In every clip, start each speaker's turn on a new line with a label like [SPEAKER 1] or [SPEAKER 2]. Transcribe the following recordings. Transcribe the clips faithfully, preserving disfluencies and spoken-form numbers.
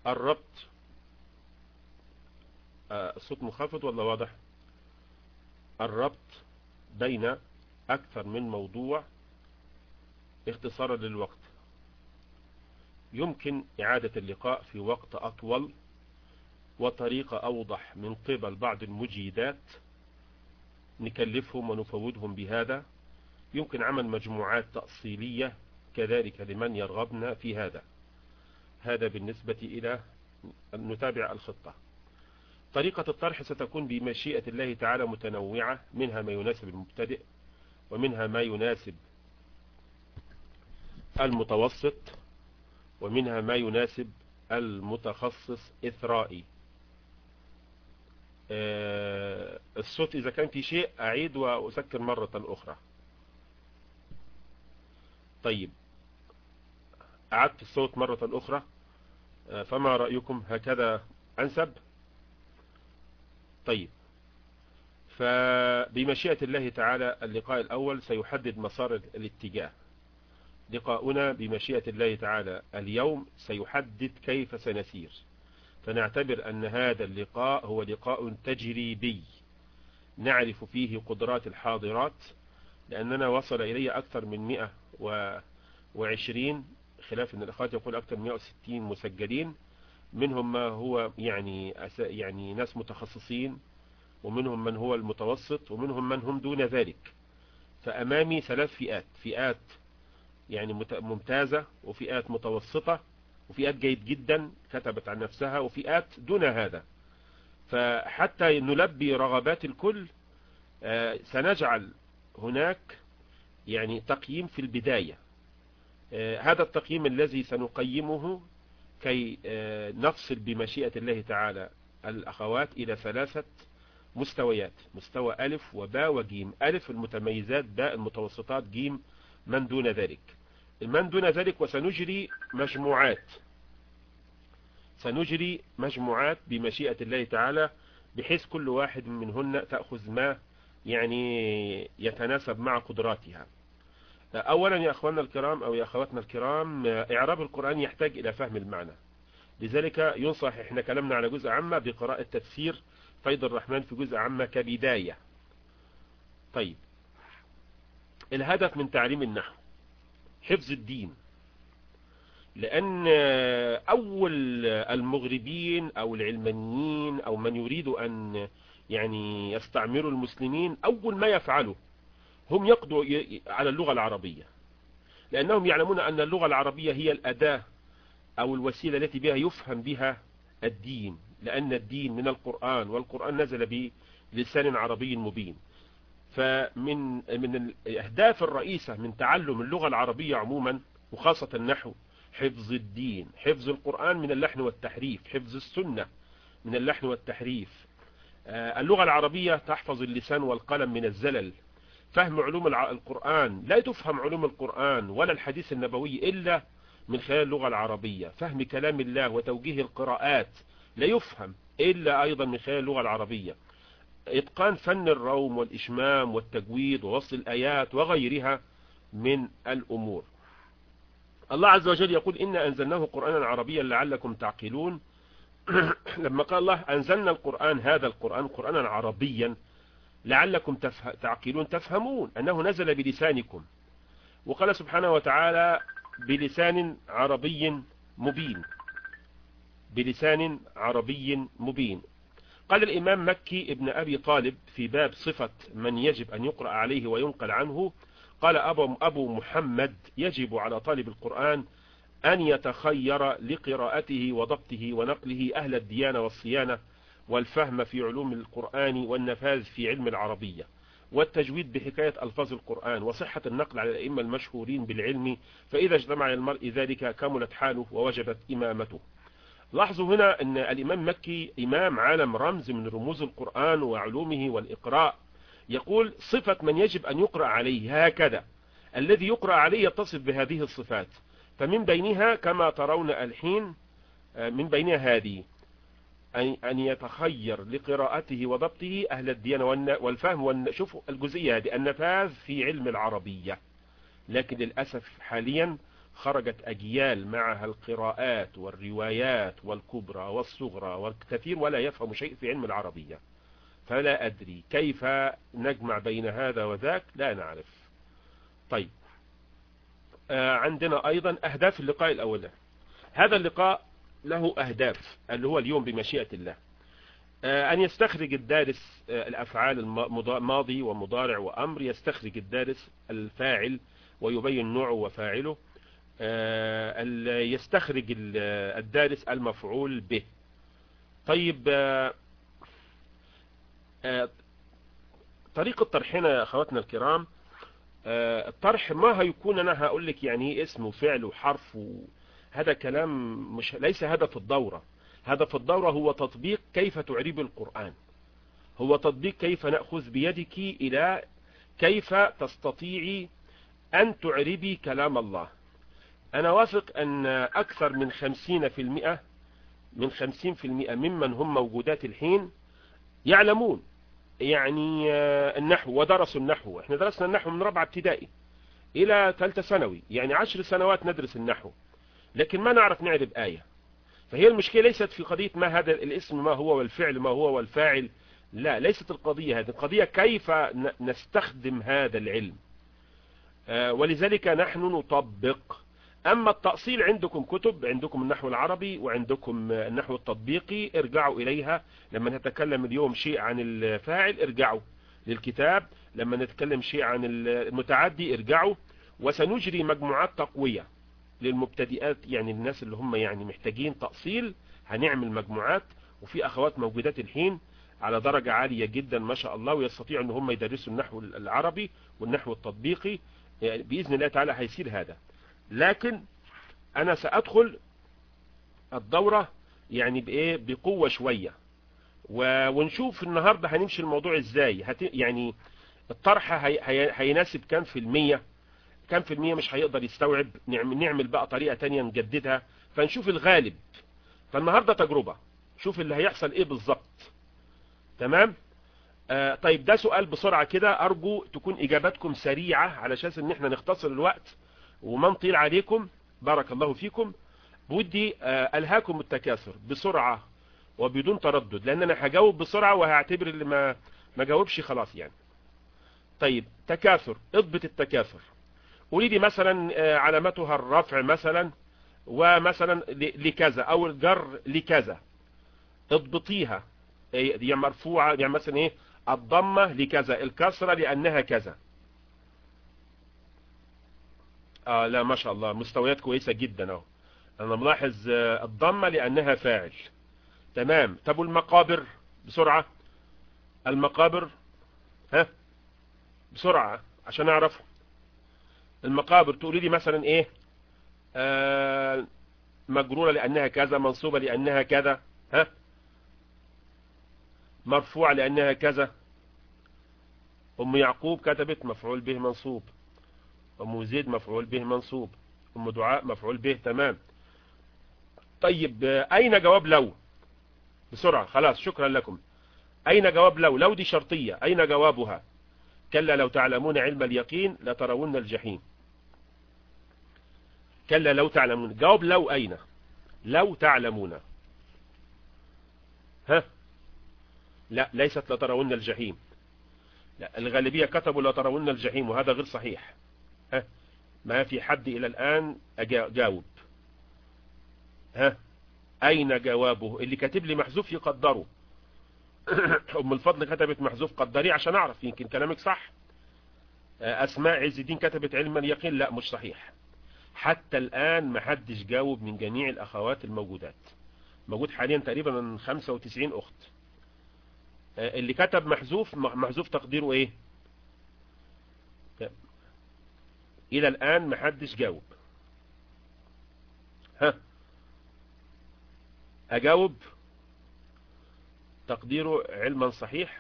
[SPEAKER 1] الربط، الصوت منخفض ولا واضح؟ الربط بين أكثر من موضوع اختصارا للوقت. يمكن إعادة اللقاء في وقت أطول وطريقة أوضح من قبل بعض المجيدات، نكلفهم ونفوضهم بهذا. يمكن عمل مجموعات تأصيلية كذلك لمن يرغبنا في هذا. هذا بالنسبة إلى أن نتابع الخطة. طريقة الطرح ستكون بمشيئة الله تعالى متنوعة، منها ما يناسب المبتدئ، ومنها ما يناسب المتوسط، ومنها ما يناسب المتخصص إثرائي. آه الصوت إذا كان في شيء أعيد وأسكر مرة أخرى. طيب، أعدت الصوت مرة أخرى، آه فما رأيكم؟ هكذا أنسب؟ طيب، فبمشيئة الله تعالى اللقاء الأول سيحدد مسار الاتجاه. لقاؤنا بمشيئة الله تعالى اليوم سيحدد كيف سنسير، فنعتبر أن هذا اللقاء هو لقاء تجريبي نعرف فيه قدرات الحاضرات، لأننا وصل إلي أكثر من مئة وعشرين، خلاف أن الأخوات يقول أكثر من مئة وستين مسجلين، منهم ما هو يعني يعني ناس متخصصين، ومنهم من هو المتوسط، ومنهم من هم دون ذلك. فأمامي ثلاث فئات، فئات يعني ممتازة، وفئات متوسطة، وفئات جيد جدا كتبت عن نفسها، وفئات دون هذا. فحتى نلبي رغبات الكل سنجعل هناك يعني تقييم في البداية. هذا التقييم الذي سنقيمه كي نفصل بمشيئة الله تعالى الأخوات إلى ثلاثة مستويات: مستوى ألف وباء وجيم. ألف المتميزات، باء المتوسطات، جيم من دون ذلك. من دون ذلك. وسنجري مجموعات سنجري مجموعات بمشيئة الله تعالى، بحيث كل واحد منهن تأخذ ما يعني يتناسب مع قدراتها. أولا يا أخواننا الكرام أو يا أخواتنا الكرام، إعراب القرآن يحتاج إلى فهم المعنى، لذلك ينصح، إحنا كلامنا على جزء عامة، بقراءة تفسير فيض الرحمن في جزء عامة كبداية. طيب، الهدف من تعليم النحو حفظ الدين، لأن أول المغربين أو العلمانيين أو من يريد أن يعني يستعمروا المسلمين، أول ما يفعله هم يقضوا على اللغة العربية، لأنهم يعلمون أن اللغة العربية هي الأداة أو الوسيلة التي بها يفهم بها الدين، لأن الدين من القرآن، والقرآن نزل بلسان عربي مبين. فمن من الأهداف الرئيسة من تعلم اللغة العربية عموما، وخاصة النحو، حفظ الدين، حفظ القرآن من اللحن والتحريف، حفظ السنة من اللحن والتحريف. اللغة العربية تحفظ اللسان والقلم من الزلل. فهم علوم القرآن، لا تفهم علوم القرآن ولا الحديث النبوي إلا من خلال اللغة العربية. فهم كلام الله وتوجيه القراءات لا يفهم إلا أيضا من خلال اللغة العربية. إتقان فن الروم والإشمام والتجويد ووصل الآيات وغيرها من الأمور. الله عز وجل يقول: إنا أنزلناه قرآنا عربيا لعلكم تعقلون. لما قال الله أنزلنا القرآن، هذا القرآن قرآنا عربيا لعلكم تفه... تعقلون، تفهمون أنه نزل بلسانكم. وقال سبحانه وتعالى: بلسان عربي مبين، بلسان عربي مبين. قال الإمام مكي ابن أبي طالب في باب صفة من يجب أن يقرأ عليه وينقل عنه، قال أبو, أبو محمد: يجب على طالب القرآن أن يتخير لقراءته وضبطه ونقله أهل الديانة والصيانة والفهم في علوم القرآن والنفاذ في علم العربية والتجويد بحكاية ألفاظ القرآن وصحة النقل على الأئمة المشهورين بالعلم، فإذا اجتمع المرء ذلك كملت حاله ووجبت إمامته. لاحظوا هنا أن الإمام مكي إمام عالم، رمز من رموز القرآن وعلومه والإقراء، يقول: صفة من يجب أن يقرأ عليه، هكذا الذي يقرأ عليه يتصف بهذه الصفات. فمن بينها كما ترون الحين، من بينها هذه: أن يتخير لقراءته وضبطه أهل الديانة والفهم. شوفوا الجزئية هذه، النفاذ في علم العربية. لكن للأسف حاليا خرجت أجيال معها القراءات والروايات والكبرى والصغرى والكثير ولا يفهم شيء في علم العربية. فلا أدري كيف نجمع بين هذا وذاك، لا نعرف. طيب، آه عندنا أيضا أهداف اللقاء الأول. هذا اللقاء له أهداف، اللي هو اليوم بمشيئة الله آه أن يستخرج الدارس آه الأفعال الماضي ومضارع وأمر، يستخرج الدارس الفاعل ويبين نوعه وفاعله، آه يستخرج الدارس المفعول به. طيب، آه آه طريقة طرحنا يا أخواتنا الكرام، آه الطرح ما هيكون أنا هقول لك يعني ايه اسم وفعل وحرف و... هذا كلام مش ليس هدف الدورة. هدف الدورة هو تطبيق كيف تعرب القرآن، هو تطبيق كيف نأخذ بيدك إلى كيف تستطيعي أن تعربي كلام الله. أنا واثق أن أكثر من خمسين في المئة من خمسين في المئة ممن هم موجودات الحين يعلمون يعني النحو ودرسوا النحو. احنا درسنا النحو من رابعة ابتدائي إلى ثالثة ثانوي، يعني عشر سنوات ندرس النحو، لكن ما نعرف نعرب آية. فهي المشكلة ليست في قضية ما هذا الاسم ما هو والفعل ما هو والفاعل، لا، ليست القضية هذه. القضية كيف نستخدم هذا العلم، ولذلك نحن نطبق. أما التأصيل عندكم كتب، عندكم النحو العربي وعندكم النحو التطبيقي، ارجعوا إليها. لما نتكلم اليوم شيء عن الفاعل ارجعوا للكتاب، لما نتكلم شيء عن المتعدي ارجعوا. وسنجري مجموعات تقوية للمبتدئات، يعني الناس اللي هم يعني محتاجين تأصيل، هنعمل مجموعات. وفي أخوات موجودات الحين على درجة عالية جدا ما شاء الله، ويستطيعوا ان هم يدرسوا النحو العربي والنحو التطبيقي، يعني بإذن الله تعالى هيصير هذا. لكن أنا سأدخل الدورة يعني بإيه بقوة شوية، ونشوف النهاردة هنمشي الموضوع إزاي. هت... يعني الطرح هي... هي... هيناسب كام في المية، كام في المية مش هيقدر يستوعب. نعمل, نعمل بقى طريقة تانية نجددها، فنشوف الغالب. فالنهاردة تجربة، شوف اللي هيحصل إيه بالظبط. تمام. آه طيب، ده سؤال بسرعة كده، أرجو تكون إجاباتكم سريعة علشان إن احنا نختصر الوقت وما نطيل عليكم. بارك الله فيكم. بودي آه ألهاكم التكاثر بسرعة وبدون تردد، لأن أنا هجاوب بسرعة وهعتبر اللي ما ما جاوبش خلاص يعني. طيب، تكاثر، اضبط التكاثر. قولي لي مثلا آه علامتها الرفع مثلا، ومثلا لكذا، أو الجر لكذا، اضبطيها. هي مرفوعة، يعني مثلا ايه الضمة لكذا، الكسرة لأنها كذا. آه لا، ما شاء الله، مستويات كويسة جدا اهو. انا ملاحظ آه الضمة لأنها فاعل. تمام. طب والمقابر بسرعة، المقابر ها بسرعة عشان اعرف. المقابر تقولي لي مثلا ايه آه مجرورة لأنها كذا، منصوبة لأنها كذا، ها مرفوعة لأنها كذا. أم يعقوب كتبت مفعول به منصوب، أم زيد مفعول به منصوب، أم دعاء مفعول به. تمام. طيب، أين جواب لو؟ بسرعة خلاص، شكرا لكم. أين جواب لو؟ لو دي شرطية، أين جوابها؟ كلا لو تعلمون علم اليقين لترون الجحيم. كلا لو تعلمون، جواب لو أين؟ لو تعلمون. ها لا، ليست لترون الجحيم. لا، الغالبية كتبوا لترون الجحيم، وهذا غير صحيح. ها ما في حد إلى الآن جاوب. ها أين جوابه؟ اللي كاتب لي محذوف يقدره. أم الفضل كتبت محذوف، قدريه عشان أعرف، يمكن كلامك صح. أسماء عز الدين كتبت علم اليقين، لا مش صحيح. حتى الآن ما حدش جاوب من جميع الأخوات الموجودات. موجود حاليا تقريبا خمسة وتسعين أخت. اللي كتب محذوف، محذوف تقديره إيه؟ إلى الآن ما حدش جاوب. ها أجاوب؟ تقديره علما صحيح.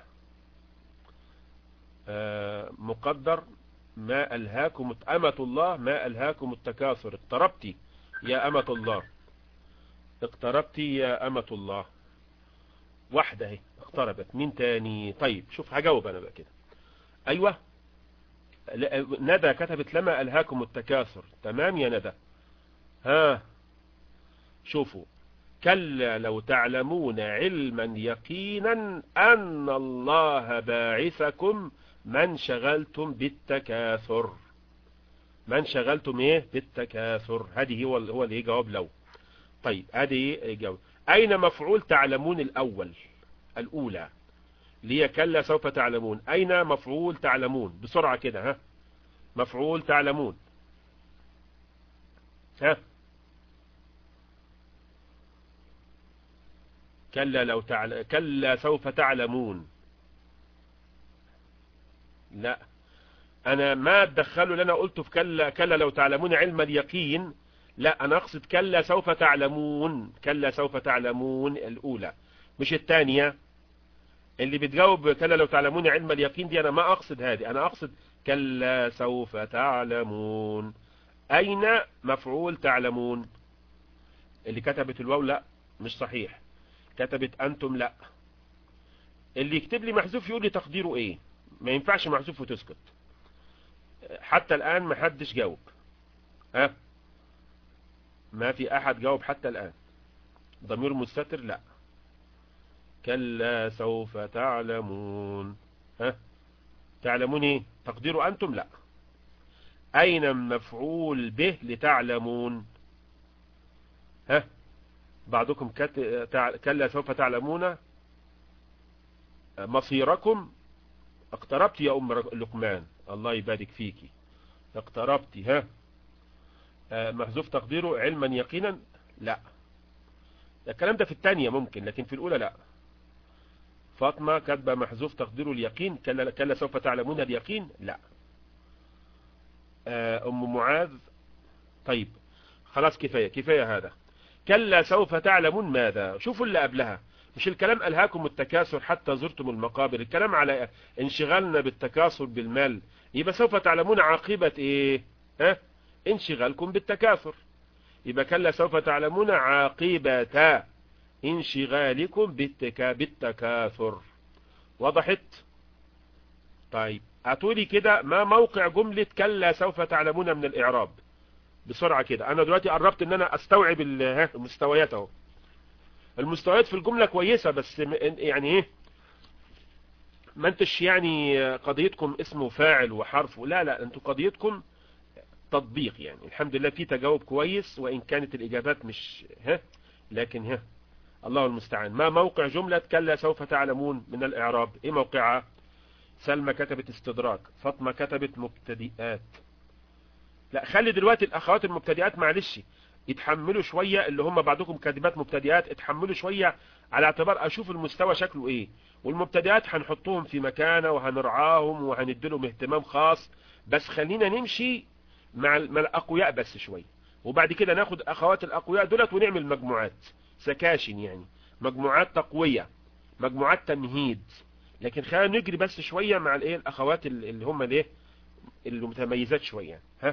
[SPEAKER 1] آه مقدر ما ألهاكم أمة الله، ما ألهاكم التكاثر. اقتربتي يا أمة الله، اقتربتي يا أمة الله. واحدة اهي اقتربت. مين تاني؟ طيب شوف هجاوب أنا بقى كده. أيوة، ندى كتبت لما ألهاكم التكاثر. تمام يا ندى، ها شوفوا، كلا لو تعلمون علما يقينا أن الله باعثكم من شغلتم بالتكاثر. من شغلتم ايه بالتكاثر، هذه هو هو اللي جواب لو. طيب هذه جواب. أين مفعول تعلمون الأول الأولى اللي هي كلا سوف تعلمون؟ أين مفعول تعلمون بسرعة كده؟ ها مفعول تعلمون، ها كلا لو تعل... كلا سوف تعلمون. لا انا ما اتدخلوا اللي انا قلته في كلا كلا لو تعلمون علم اليقين، لا انا اقصد كلا سوف تعلمون، كلا سوف تعلمون الاولى مش الثانية. اللي بتجاوب كلا لو تعلمون علم اليقين دي انا ما اقصد هذه، انا اقصد كلا سوف تعلمون. اين مفعول تعلمون؟ اللي كتبت الواو لا مش صحيح، كتبت انتم لا. اللي يكتب لي محذوف يقول لي تقديره ايه، ما ينفعش محذوف وتسكت. حتى الان ما حدش جاوب، ها ما في احد جاوب حتى الان. ضمير مستتر لا. كلا سوف تعلمون، ها تعلمون ايه تقديره انتم لا. اين مفعول به لتعلمون؟ ها بعضكم كت... تع... كلا سوف تعلمون مصيركم. اقتربت يا ام لقمان، الله يبارك فيكي، اقتربت. ها آه محذوف تقديره علما يقينا لا. الكلام ده في الثانية ممكن لكن في الاولى لا. فاطمة كاتبه محذوف تقديره اليقين، كلا كلا سوف تعلمون اليقين لا. آه ام معاذ طيب خلاص كفاية كفاية هذا. كلا سوف تعلمون ماذا؟ شوفوا اللي قبلها، مش الكلام ألهاكم التكاثر حتى زرتم المقابر، الكلام على انشغالنا بالتكاثر بالمال، يبقى سوف تعلمون عاقبة ايه؟ ها انشغالكم بالتكاثر، يبقى كلا سوف تعلمون عاقبة انشغالكم بالتكا بالتكاثر. وضحت؟ طيب هاتولي كده ما موقع جملة كلا سوف تعلمون من الإعراب بسرعة كده. انا دلوقتي قربت ان انا استوعب المستويات اهو. المستويات في الجملة كويسة بس يعني ايه ما انتش يعني قضيتكم اسمه فاعل وحرف، لا لا انتوا قضيتكم تطبيق. يعني الحمد لله في تجاوب كويس وان كانت الاجابات مش ها لكن ها الله المستعان. ما موقع جملة كلا سوف تعلمون من الاعراب؟ ايه موقعها؟ سلمى كتبت استدراك، فاطمة كتبت مبتدئات. لا خلي دلوقتي الاخوات المبتدئات معلش يتحملوا شوية، اللي هم بعضكم كاتبات مبتدئات اتحملوا شوية على اعتبار اشوف المستوى شكله ايه. والمبتدئات هنحطهم في مكانه وهنرعاهم وهنديلهم اهتمام خاص، بس خلينا نمشي مع مع الاقوياء بس شوية، وبعد كده ناخد اخوات الاقوياء دولت ونعمل مجموعات سكاشن، يعني مجموعات تقوية مجموعات تمهيد. لكن خلينا نجري بس شوية مع الايه الاخوات اللي هم الايه اللي متميزات شوية. ها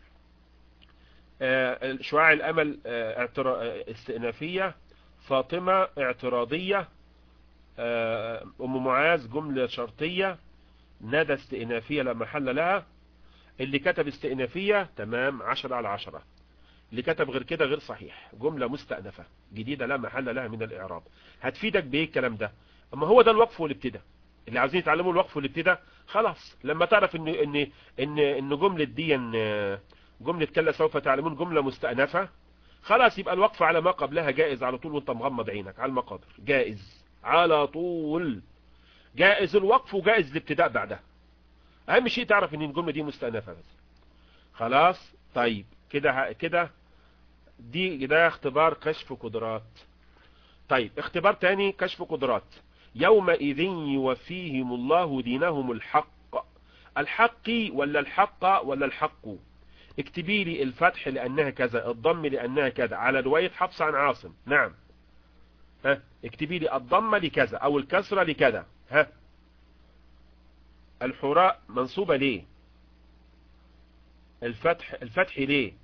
[SPEAKER 1] آه شعاع الامل آه استئنافية، فاطمة اعتراضية، آه ام معاذ جملة شرطية، ندى استئنافية لا محل لها. اللي كتب استئنافية تمام عشرة على عشرة، اللي كتب غير كده غير صحيح، جملة مستأنفة جديدة لا محل لها من الاعراب. هتفيدك بايه الكلام ده؟ اما هو ده الوقف والابتداء اللي عايزين يتعلموا الوقف والابتداء. خلاص لما تعرف ان ان ان ان جملة دي ان جملة كلا سوف تعلمون جملة مستأنفة، خلاص يبقى الوقف على ما قبلها جائز على طول وانت مغمض عينك على المقادر، جائز على طول، جائز الوقف وجائز الابتداء بعدها. اهم شيء تعرف ان الجملة دي مستأنفة بس. خلاص طيب كده كده دي ده اختبار كشف قدرات. طيب اختبار تاني كشف قدرات. يومئذ يوفيهم الله دينهم الحق، الحق ولا الحق ولا الحق؟ اكتبي لي الفتح لأنها كذا، الضم لأنها كذا، على رواية حفص عن عاصم. نعم ها اكتبي لي الضم لكذا او الكسرة لكذا. ها الحراء منصوبة ليه؟ الفتح الفتح ليه؟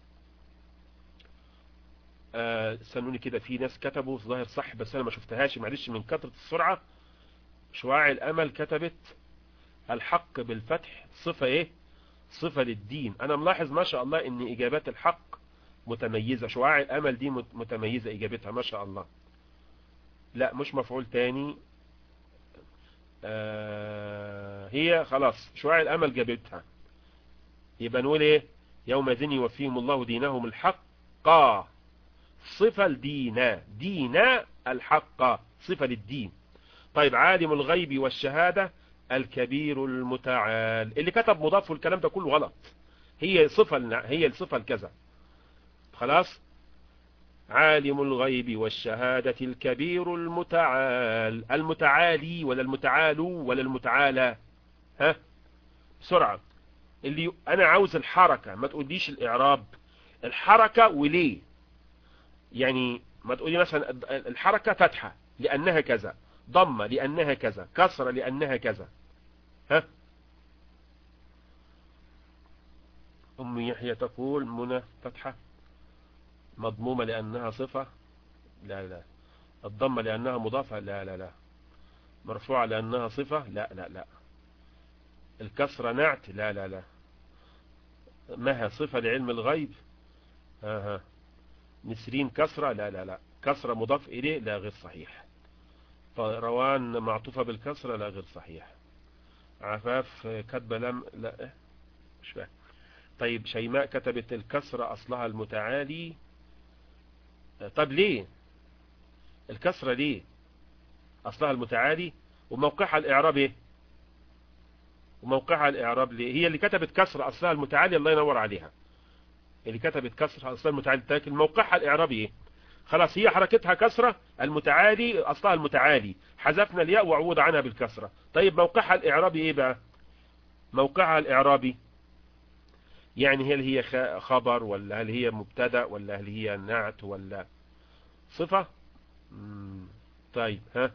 [SPEAKER 1] آه سنوني كده في ناس كتبوا ظاهر صح بس انا ما شفتهاش معلش من كثرة السرعة. شعاع الامل كتبت الحق بالفتح صفة ايه؟ صفة للدين. انا ملاحظ ما شاء الله ان اجابات الحق متميزة، شعاع الامل دي متميزة اجابتها ما شاء الله. لا مش مفعول تاني. آه هي خلاص شعاع الامل جابتها. يبقى نقول ايه؟ يومئذ يوفيهم الله دينهم الحق. صفة لدينا، دينا الحق صفة للدين. طيب عالم الغيب والشهادة الكبير المتعال. اللي كتب مضاف والكلام ده كله غلط، هي صفة، هي الصفة الكذا. خلاص. عالم الغيب والشهادة الكبير المتعال. المتعالي ولا المتعالو ولا المتعالى؟ ها بسرعة. اللي انا عاوز الحركة، ما تقوليش الاعراب. الحركة وليه؟ يعني ما تقولي مثلا الحركة فتحة لانها كذا، ضمة لانها كذا، كسرة لانها كذا. ها ام يحيى تقول منى فتحة مضمومة لانها صفة. لا لا. الضمة لانها مضافة. لا لا لا. مرفوعة لانها صفة. لا لا لا. الكسرة نعت. لا لا لا. مها صفة لعلم الغيب. ها ها. نسرين كسرة. لا لا لا. كسرة مضاف إليه. لا غير صحيح. روان معطوفة بالكسرة. لا غير صحيح. عفاف كتبة لم. لا مش فاهم. طيب شيماء كتبت الكسرة أصلها المتعالي. طب ليه الكسرة؟ ليه أصلها المتعالي وموقعها الإعراب إيه؟ وموقعها الإعراب ليه؟ هي اللي كتبت كسرة أصلها المتعالي. الله ينور عليها. اللي كتبت كسرة أصلها المتعالي، لكن موقعها الإعرابي إيه؟ خلاص هي حركتها كسرة. المتعالي أصلها المتعالي، حذفنا الياء وعوض عنها بالكسرة. طيب موقعها الإعرابي إيه بقى؟ موقعها الإعرابي يعني هل هي خبر ولا هل هي مبتدأ ولا هل هي نعت ولا صفة؟ مم. طيب ها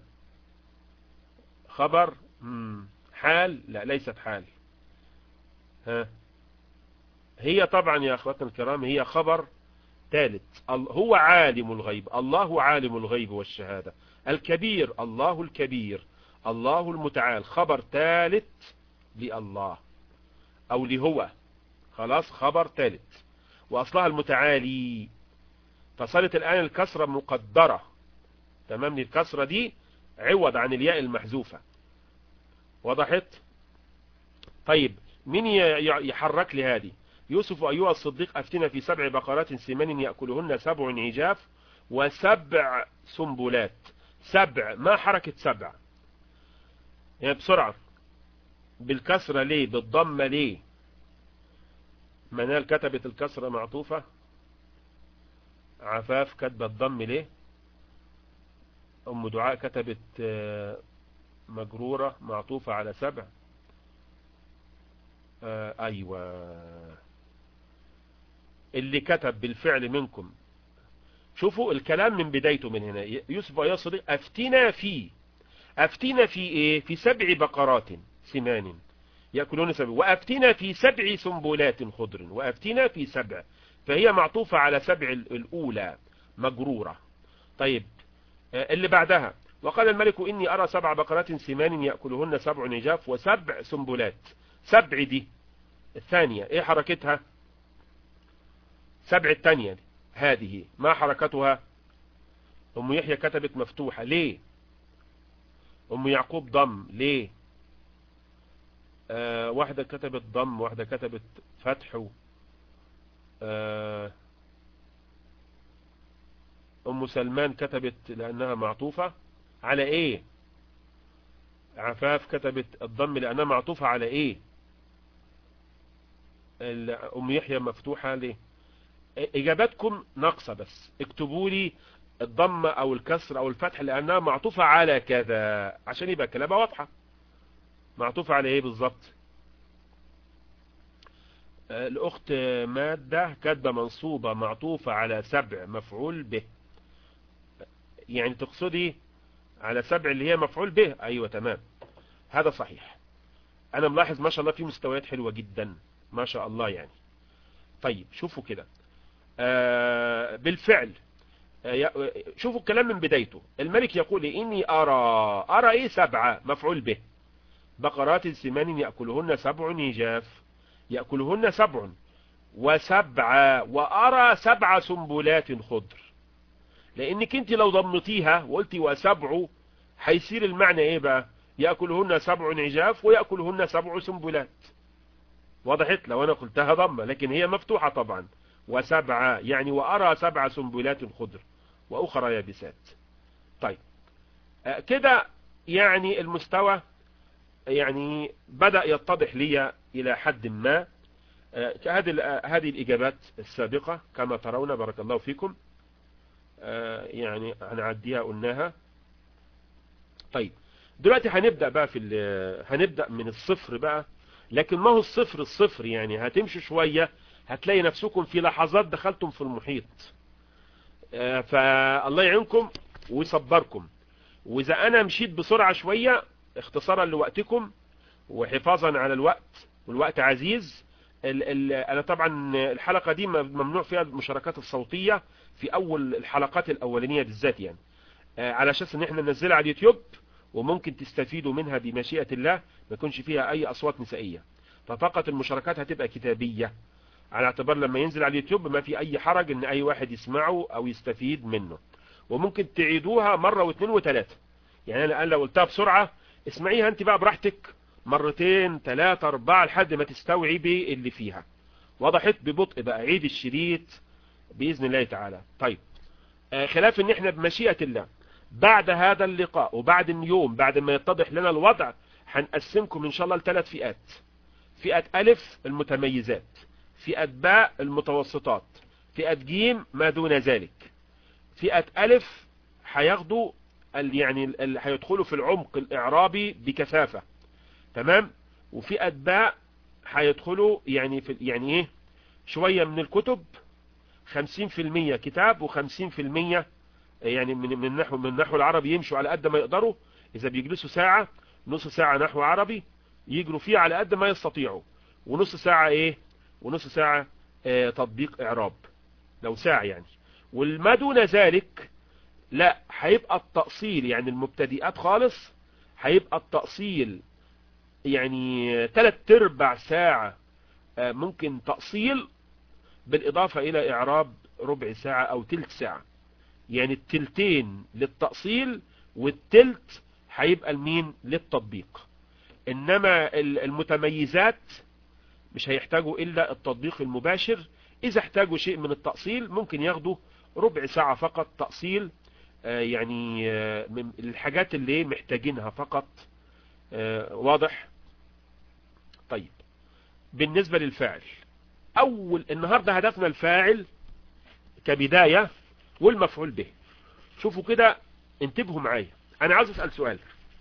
[SPEAKER 1] خبر. مم. حال؟ لا ليست حال. ها هي طبعا يا أخواتنا الكرام هي خبر ثالث. هو عالم الغيب، الله عالم الغيب والشهادة. الكبير، الله الكبير، الله المتعال. خبر ثالث لله أو لهو. خلاص خبر ثالث وأصلها المتعالي. فصارت الآن الكسرة مقدرة. تمام. الكسرة دي عوض عن الياء المحذوفة. وضحت؟ طيب مين يحرك لي هذه؟ يوسف أيها الصديق أفتنا في سبع بقرات سمان يأكلهن سبع عجاف وسبع سنبلات. سبع، ما حركة سبع؟ يعني بسرعة. بالكسرة ليه؟ بالضمة ليه؟ منال كتبت الكسرة معطوفة. عفاف كتبت الضم ليه؟ أم دعاء كتبت مجرورة معطوفة على سبع. آه أيوة. اللي كتب بالفعل منكم شوفوا الكلام من بدايته من هنا. يوسف يا صديق أفتنا في، أفتنا في إيه؟ في سبع بقرات سمان يأكلون سبع، وأفتنا في سبع سنبلات خضر، وأفتنا في سبع، فهي معطوفة على سبع الأولى مجرورة. طيب اللي بعدها وقال الملك إني أرى سبع بقرات سمان يأكلهن سبع نجاف وسبع سنبلات. سبع دي الثانية ايه حركتها؟ سبع الثانية هذه ما حركتها؟ أم يحيى كتبت مفتوحة. ليه؟ أم يعقوب ضم. ليه؟ آه واحدة كتبت ضم، واحدة كتبت فتح. آه أم سلمان كتبت لأنها معطوفة على ايه؟ عفاف كتبت الضم لأنها معطوفة على ايه؟ أم يحيى مفتوحة. ليه؟ إجاباتكم ناقصة، بس اكتبوا لي الضمة أو الكسر أو الفتح لأنها معطوفة على كذا عشان يبقى كلامها واضحة. معطوفة على ايه بالظبط؟ الأخت مادة كاتبة منصوبة معطوفة على سبع مفعول به. يعني تقصدي على سبع اللي هي مفعول به. أيوة تمام، هذا صحيح. أنا ملاحظ ما شاء الله في مستويات حلوة جدا ما شاء الله يعني. طيب شوفوا كده. آه بالفعل آه شوفوا الكلام من بدايته. الملك يقول إني أرى. أرى إيه؟ سبعة مفعول به. بقرات سمان يأكلهن سبع نجاف. يأكلهن سبع. وسبع وأرى سبع سنبلات خضر، لأنك انت لو ضمتيها وقلتي وسبع هيصير المعنى ايه بقى؟ يأكلهن سبع عجاف ويأكلهن سبع سنبلات. وضحت لو انا قلتها ضمة، لكن هي مفتوحة طبعا. وسبع يعني وأرى سبع سنبلات خضر وأخرى يابسات. طيب آه كده يعني المستوى يعني بدأ يتضح لي إلى حد ما. آه هذه هذه الإجابات السابقة كما ترون بارك الله فيكم. آه يعني هنعديها قلناها. طيب دلوقتي هنبدأ بقى في هنبدأ من الصفر بقى، لكن ما هو الصفر الصفر يعني هتمشوا شوية هتلاقي نفسكم في لحظات دخلتم في المحيط. آه فالله يعينكم ويصبركم. وإذا أنا مشيت بسرعة شوية اختصارا لوقتكم وحفاظا على الوقت، والوقت عزيز، ال ال أنا طبعا الحلقة دي ممنوع فيها المشاركات الصوتية في أول الحلقات الأولانية بالذات يعني، آه على أساس إن احنا ننزلها على اليوتيوب وممكن تستفيدوا منها بمشيئة الله، ما يكونش فيها أي أصوات نسائية، ففقط المشاركات هتبقى كتابية، على اعتبار لما ينزل على اليوتيوب ما في أي حرج إن أي واحد يسمعه أو يستفيد منه. وممكن تعيدوها مرة واثنين وثلاثة، يعني أنا لو قلتها بسرعة اسمعيها أنت بقى براحتك مرتين ثلاثة أربعة لحد ما تستوعبي اللي فيها. وضحت؟ ببطء بقى عيد الشريط بإذن الله تعالى. طيب آه خلاف إن احنا بمشيئة الله بعد هذا اللقاء وبعد اليوم بعد ما يتضح لنا الوضع هنقسمكم إن شاء الله لثلاث فئات. فئة ألف المتميزات، فئة باء المتوسطات، فئة جيم ما دون ذلك. فئة ألف هياخدوا يعني هيدخلوا في العمق الإعرابي بكثافة، تمام. وفئة باء هيدخلوا يعني في يعني ايه شوية من الكتب، خمسين في المية كتاب وخمسين في المية يعني من من نحو من نحو العربي، يمشوا على قد ما يقدروا. إذا بيجلسوا ساعة نص ساعة نحو عربي يجروا فيه على قد ما يستطيعوا، ونص ساعة ايه ونص ساعة اه تطبيق إعراب لو ساعة يعني. والما دون ذلك لا، هيبقى التأصيل يعني المبتدئات خالص، هيبقى التأصيل يعني ثلاث ارباع ساعة ممكن تأصيل بالإضافة إلى إعراب ربع ساعة أو تلت ساعة، يعني التلتين للتأصيل والتلت هيبقى المين للتطبيق. إنما المتميزات مش هيحتاجوا إلا التطبيق المباشر. إذا احتاجوا شيء من التأصيل ممكن ياخدوا ربع ساعة فقط تأصيل، يعني من الحاجات اللي محتاجينها فقط. واضح؟ طيب بالنسبة للفاعل، أول النهاردة هدفنا الفاعل كبداية والمفعول به. شوفوا كده انتبهوا معايا، أنا عاوز أسأل سؤال.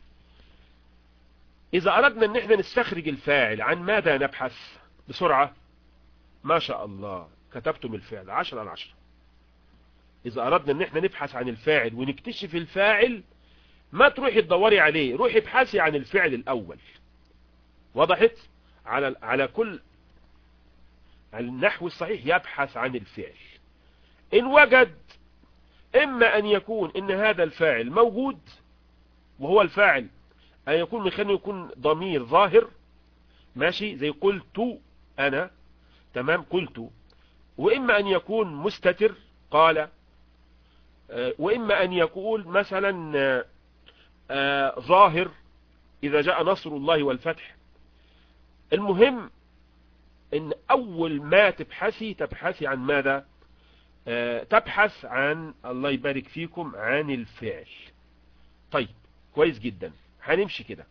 [SPEAKER 1] إذا أردنا أن احنا نستخرج الفاعل عن ماذا نبحث؟ بسرعة ما شاء الله كتبتم الفعل عشرة على عشرة. إذا أردنا أن احنا نبحث عن الفاعل ونكتشف الفاعل، ما تروحي تدوري عليه، روحي ابحثي عن الفعل الأول. وضحت؟ على على كل النحو الصحيح يبحث عن الفعل. إن وجد إما أن يكون إن هذا الفاعل موجود، وهو الفاعل أن يكون من خلال يكون ضمير ظاهر ماشي زي قلت أنا، تمام قلت. وإما أن يكون مستتر قال، وإما أن يكون مثلا ظاهر إذا جاء نصر الله والفتح. المهم إن أول ما تبحثي تبحثي عن ماذا؟ تبحث عن الله يبارك فيكم عن الفعل. طيب كويس جدا، هنمشي كده.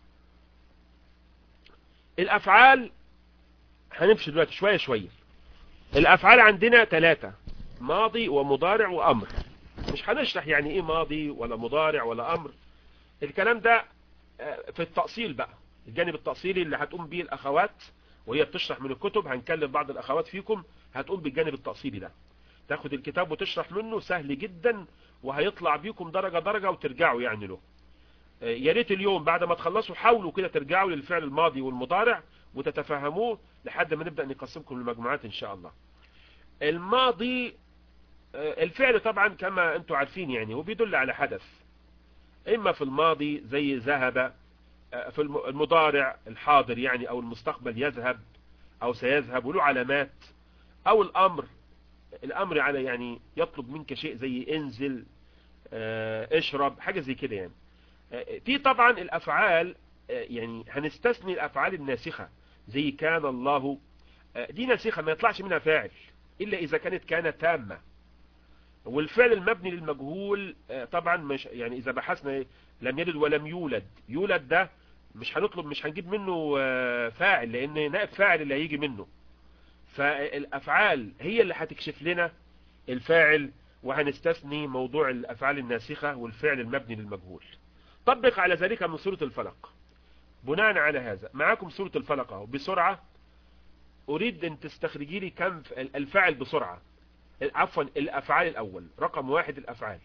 [SPEAKER 1] الأفعال هنمشي دلوقتي شوية شوية. الأفعال عندنا ثلاثة: ماضي ومضارع وأمر. مش هنشرح يعني إيه ماضي ولا مضارع ولا أمر، الكلام ده في التأصيل بقى، الجانب التأصيلي اللي هتقوم به الأخوات وهي بتشرح من الكتب. هنكلم بعض الأخوات فيكم هتقوم بالجانب التأصيلي ده، تاخد الكتاب وتشرح منه، سهل جدا وهيطلع بيكم درجة درجة وترجعوا يعني له. يا ريت اليوم بعد ما تخلصوا حاولوا كده ترجعوا للفعل الماضي والمضارع وتتفهموه لحد ما نبدأ نقسمكم لمجموعات إن شاء الله. الماضي الفعل طبعا كما أنتم عارفين يعني هو بيدل على حدث، إما في الماضي زي ذهب، في المضارع الحاضر يعني أو المستقبل يذهب أو سيذهب وله علامات او الامر، الامر على يعني يطلب منك شيء زي انزل، اه اشرب، حاجة زي كده يعني. اه في طبعا الافعال، اه يعني هنستثني الافعال الناسخة زي كان الله، اه دي ناسخة ما يطلعش منها فاعل الا اذا كانت كانت تامة. والفعل المبني للمجهول اه طبعا مش يعني اذا بحثنا لم يلد ولم يولد، يولد ده مش هنطلب، مش هنجيب منه اه فاعل، لان نائب فاعل اللي هيجي منه. فالافعال هي اللي هتكشف لنا الفاعل، وهنستثني موضوع الافعال الناسخة والفعل المبني للمجهول. طبق على ذلك من سورة الفلق. بناء على هذا معاكم سورة الفلق اهو بسرعة، اريد ان تستخرجي لي كم الفاعل بسرعة، عفوا الافعال الاول، رقم واحد الافعال.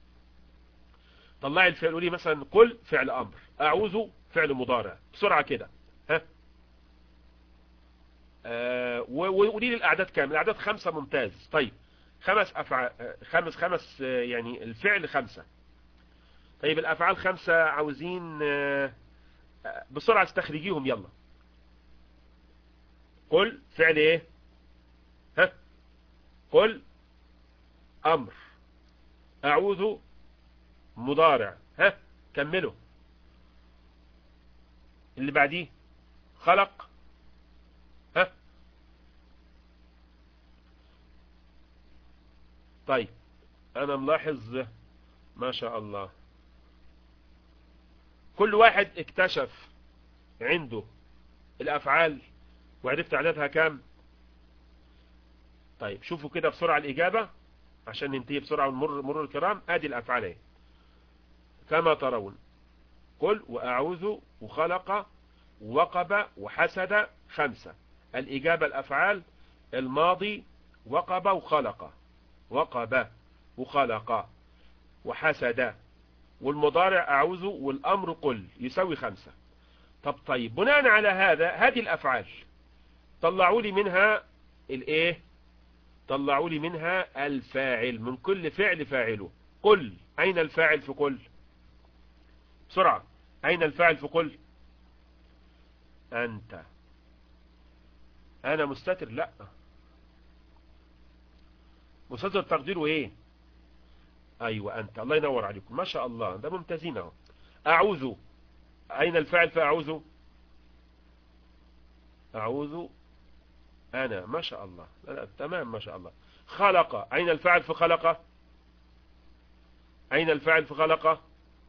[SPEAKER 1] طلعي الفعل، قولي مثلا قل فعل امر، اعوذ فعل مضارع، بسرعة كده. ها آه وقولي لي الاعداد كام؟ الاعداد خمسة، ممتاز. طيب خمس افعال، خمس خمس يعني الفعل خمسة. طيب الافعال خمسة، عاوزين آه بسرعة استخرجيهم يلا. قل فعل ايه؟ ها قل امر، اعوذ مضارع، ها كملوا اللي بعديه. خلق، ها طيب انا ملاحظ ما شاء الله كل واحد اكتشف عنده الافعال وعرفت عددها كام. طيب شوفوا كده بسرعة الاجابة عشان ننتهي بسرعة ونمر مرور الكرام. ادي الافعال اهي كما ترون: قل واعوذ وخلق ووقب وحسد، خمسة. الاجابة الافعال: الماضي وقب وخلق، وقب وخلق وحسد، والمضارع اعوذ، والامر قل، يساوي خمسة. طب طيب بناء على هذا هذه الافعال طلعوا لي منها الايه؟ طلعوا لي منها الفاعل من كل فعل فاعله. قل، اين الفاعل في قل؟ بسرعة، اين الفاعل في قل؟ انت. انا مستتر؟ لا، مستتر تقديره ايه؟ ايوه انت، الله ينور عليكم، ما شاء الله، ده ممتازين اهو. اعوذ، اين الفاعل في اعوذ؟ اعوذ انا، ما شاء الله، لا لا تمام ما شاء الله. خلق، اين الفاعل في خلق؟ اين الفاعل في خلق؟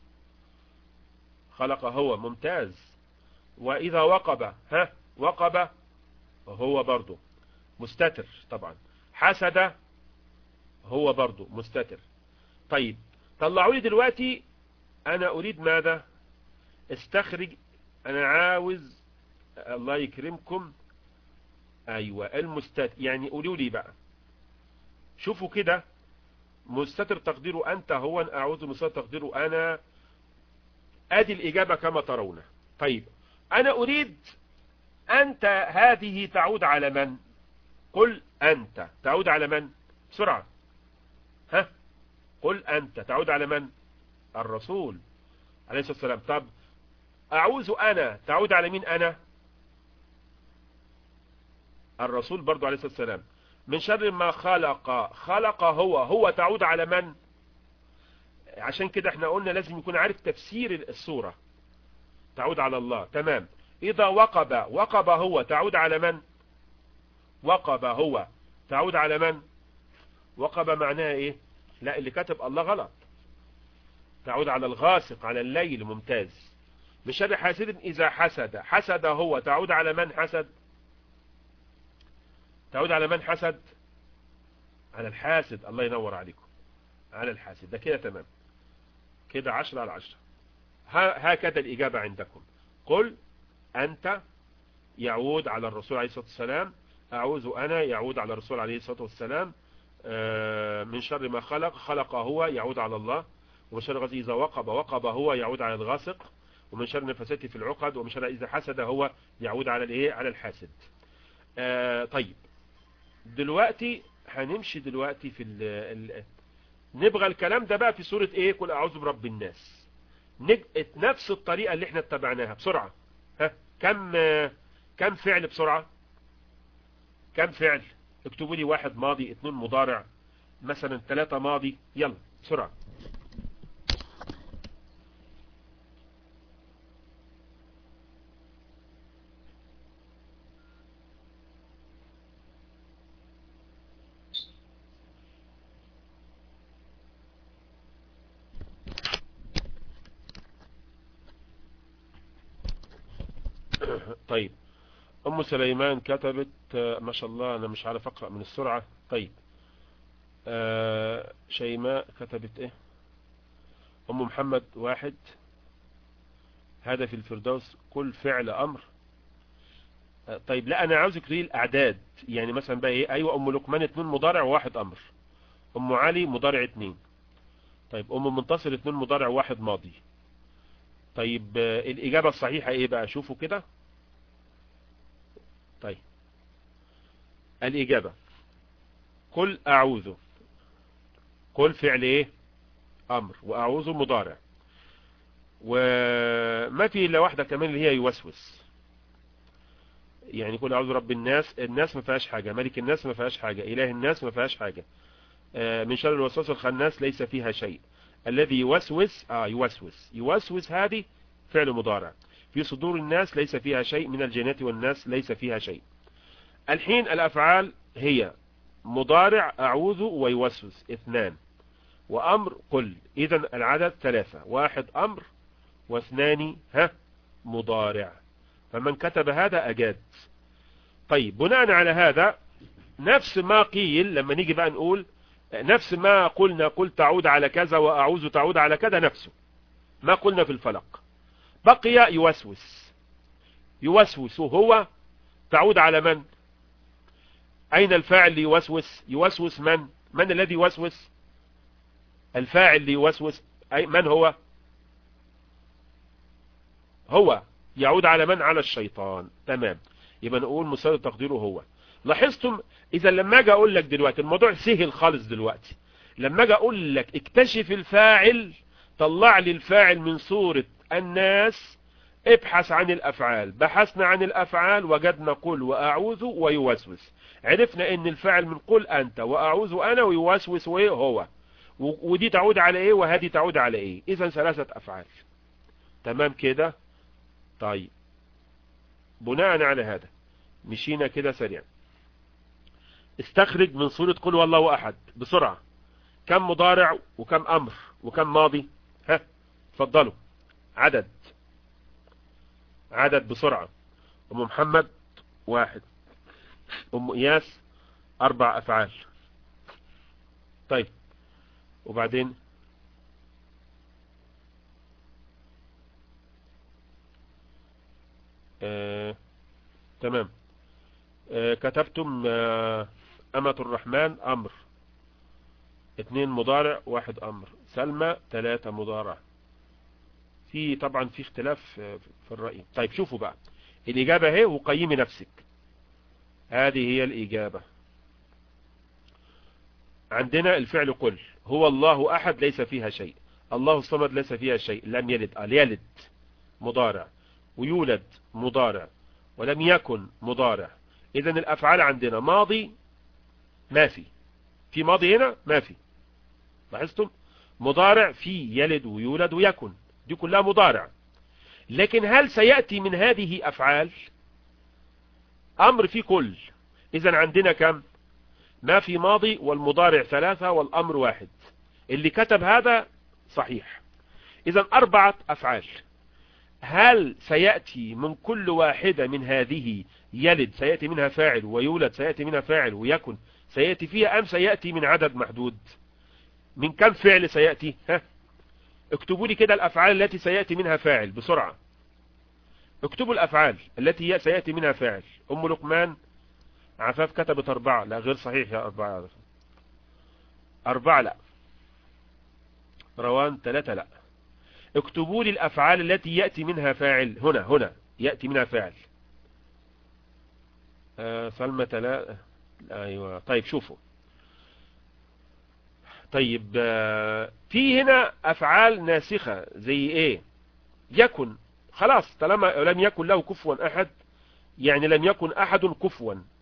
[SPEAKER 1] خلق هو، ممتاز. واذا وقب، ها وقب هو برضو مستتر طبعا. حسد هو برضو مستتر. طيب طلعوا لي دلوقتي، انا اريد ماذا؟ استخرج، انا عاوز، الله يكرمكم، ايوه المستتر، يعني قولوا لي بقى، شوفوا كده، مستتر تقديره انت، هو اعوذ، مستتر تقديره انا، ادي الاجابة كما ترون. طيب انا اريد انت، هذه تعود على من؟ قل انت تعود على من؟ بسرعة، ها قل انت تعود على من؟ الرسول عليه الصلاة والسلام. طب اعوذ انا تعود على مين؟ انا الرسول برضو عليه الصلاة والسلام. من شر ما خلق، خلق هو، هو تعود على من؟ عشان كده احنا قلنا لازم يكون عارف تفسير السورة. تعود على الله، تمام. اذا وقب، وقب هو تعود على من؟ وقب هو تعود على من؟ وقب معناها ايه؟ لا اللي كتب الله غلط، تعود على الغاسق، على الليل، ممتاز. من شر حاسد اذا حسد، حسد هو تعود على من؟ حسد تعود على من؟ حسد على الحاسد، الله ينور عليكم، على الحاسد. ده كده تمام، كده عشرة على عشرة. هكذا الإجابة عندكم. قل أنت يعود على الرسول عليه الصلاة والسلام، أعوذ أنا يعود على الرسول عليه الصلاة والسلام. من شر ما خلق، خلق هو يعود على الله. ومن شر غاسق إذا وقب، وقب هو يعود على الغاسق. ومن شر نفسات في العقد. ومن شر إذا حسد هو يعود على الإيه؟ على الحاسد. طيب دلوقتي هنمشي دلوقتي في ال ال نبغى الكلام ده بقى في سورة ايه؟ قل اعوذ برب الناس. نج... نفس الطريقة اللي احنا اتبعناها. بسرعة، ها كم كم فعل بسرعة؟ كم فعل؟ اكتبوا لي واحد ماضي، اتنين مضارع، مثلا ثلاثة ماضي، يلا بسرعة. طيب ام سليمان كتبت ما شاء الله، انا مش عارف اقرأ من السرعة. طيب آه شيماء كتبت ايه؟ ام محمد واحد، هذا في الفردوس كل فعل امر. آه طيب لا انا عاوزك تقولي الاعداد، يعني مثلا بقى ايه؟ ايوه ام لقمان اتنين مضارع وواحد امر. ام علي مضارع اتنين. طيب ام منتصر اتنين مضارع وواحد ماضي. طيب آه الاجابة الصحيحة ايه بقى؟ شوفوا كده. طيب الاجابة قل اعوذ، قل فعل ايه؟ امر، واعوذ مضارع، وما في الا واحدة كمان اللي هي يوسوس. يعني قل اعوذ رب الناس، الناس ما فيهاش حاجة، ملك الناس ما فيهاش حاجة، اله الناس ما فيهاش حاجة، آه من شر الوسواس الخناس ليس فيها شيء. الذي يوسوس اه يوسوس يوسوس هذه فعل مضارع. في صدور الناس ليس فيها شيء، من الجنة والناس ليس فيها شيء. الحين الافعال هي مضارع اعوذ ويوسوس اثنان، وامر قل، اذا العدد ثلاثة، واحد امر واثنان ها مضارع. فمن كتب هذا اجاد. طيب بناء على هذا نفس ما قيل لما نيجي بقى نقول نفس ما قلنا، قل تعود على كذا واعوذ تعود على كذا، نفسه ما قلنا في الفلق. بقي يوسوس، يوسوس هو تعود على من؟ اين الفاعل ليوسوس؟ يوسوس من؟ من الذي يوسوس؟ الفاعل ليوسوس أي من هو؟ هو يعود على من؟ على الشيطان. تمام، يبقى نقول مساوي تقديره هو. لاحظتم؟ اذا لما اجي اقول لك دلوقتي الموضوع سهل خالص دلوقتي، لما اجي اقول لك اكتشف الفاعل، طلع لي الفاعل من سورة الناس، ابحث عن الافعال، بحثنا عن الافعال وجدنا قل واعوذ ويوسوس، عرفنا ان الفاعل من قل انت واعوذ انا ويوسوس هو، ودي تعود على ايه وهذه تعود على ايه، اذا ثلاثة افعال. تمام كده؟ طيب بناء على هذا مشينا كده سريعا. استخرج من سورة قل والله احد بسرعة كم مضارع وكم امر وكم ماضي؟ ها اتفضلوا، عدد عدد بسرعة. ام محمد واحد، ام اياس اربع افعال. طيب وبعدين آه، تمام. آه، كتبتم آه، أمة الرحمن أمر اثنين مضارع واحد أمر. سلمى ثلاثة مضارع. في طبعا في اختلاف آه، في الرأي. طيب شوفوا بقى الإجابة اهي وقيمي نفسك. هذه هي الإجابة. عندنا الفعل قل هو الله أحد ليس فيها شيء، الله الصمد ليس فيها شيء، لم يلد، قال يلد مضارع، ويولد مضارع، ولم يكن مضارع. اذا الافعال عندنا ماضي ما في، في ماضي هنا ما في، لاحظتم؟ مضارع في يلد ويولد ويكن، دي كلها مضارع. لكن هل سيأتي من هذه افعال؟ امر في كل. اذا عندنا كم؟ ما في ماضي والمضارع ثلاثة والامر واحد. اللي كتب هذا صحيح. اذا اربعة افعال. هل سيأتي من كل واحدة من هذه يلد سيأتي منها فاعل، ويولد سيأتي منها فاعل، ويكن سيأتي فيها، أم سيأتي من عدد محدود؟ من كم فعل سيأتي؟ ها اكتبوا لي كده الأفعال التي سيأتي منها فاعل بسرعة. اكتبوا الأفعال التي سيأتي منها فاعل. أم لقمان عفاف كتبت أربعة، لا غير صحيح يا أربعة. أربعة لا. روان ثلاثة لا. اكتبوا لي الأفعال التي يأتي منها فاعل. هنا هنا يأتي منها فاعل. آه سلمى ثلاثة. أيوة. طيب شوفوا. طيب آه في هنا أفعال ناسخة زي إيه؟ يكن، خلاص طالما لم يكن له كفوا أحد، يعني لم يكن أحد كفوا،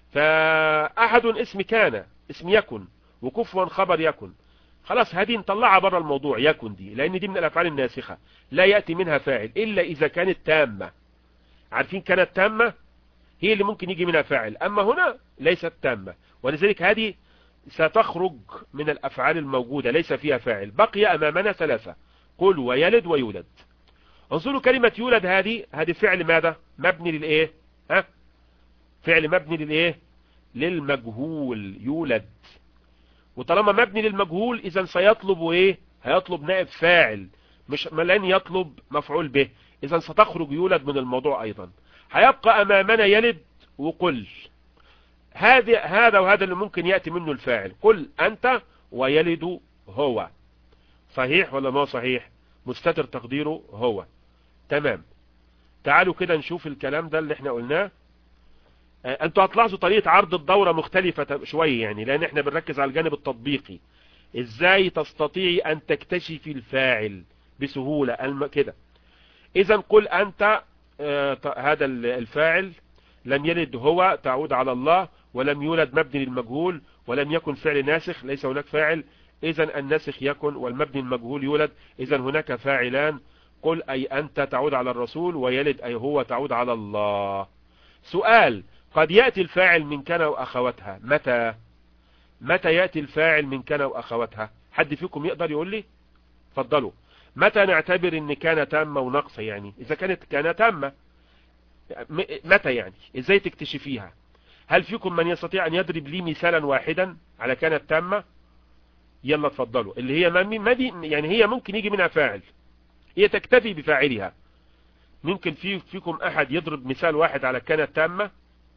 [SPEAKER 1] فأحد اسم كان، اسم يكن، وكفوا خبر يكن. خلاص هذه نطلعها بره الموضوع يكن دي، لأن دي من الأفعال الناسخة لا يأتي منها فاعل إلا إذا كانت تامة. عارفين كانت تامة هي اللي ممكن يجي منها فاعل، أما هنا ليست تامة، ولذلك هذه ستخرج من الأفعال الموجودة ليس فيها فاعل. بقي أمامنا ثلاثة: قل ويلد ويولد. انظروا كلمة يولد هذه، هذه فعل ماذا؟ مبني للإيه؟ ها؟ فعل مبني للإيه؟ للمجهول، يولد. وطالما مبني للمجهول إذا سيطلب إيه؟ هيطلب نائب فاعل، مش لن يطلب مفعول به. إذا ستخرج يولد من الموضوع أيضا. هيبقى أمامنا يلد وقل. هذا هذا وهذا اللي ممكن يأتي منه الفاعل. قل أنت ويلد هو. صحيح ولا ما صحيح؟ مستتر تقديره هو. تمام. تعالوا كده نشوف الكلام ده اللي احنا قلناه. انتوا هتلاحظوا طريقة عرض الدورة مختلفة شوية يعني، لان احنا بنركز على الجانب التطبيقي. ازاي تستطيعي ان تكتشفي الفاعل بسهولة الم... كده. اذا قل انت، آه هذا الفاعل، لم يلد هو تعود على الله، ولم يولد مبني للمجهول، ولم يكن فعل ناسخ ليس هناك فاعل. اذا الناسخ يكن والمبني المجهول يولد، اذا هناك فاعلان. قل أي أنت تعود على الرسول، ويلد أي هو تعود على الله. سؤال: قد يأتي الفاعل من كان وأخواتها. متى متى يأتي الفاعل من كان وأخواتها؟ حد فيكم يقدر يقول لي؟ فضلوا. متى نعتبر ان كان تامة ونقصة؟ يعني اذا كانت كان تامة متى يعني ازاي تكتشفيها؟ هل فيكم من يستطيع ان يضرب لي مثالا واحدا على كانت تامة؟ يلا تفضلوا. اللي هي ما دي يعني هي ممكن يجي منها فاعل، هي تكتفي بفاعلها. ممكن في فيكم احد يضرب مثال واحد على كانت تامة؟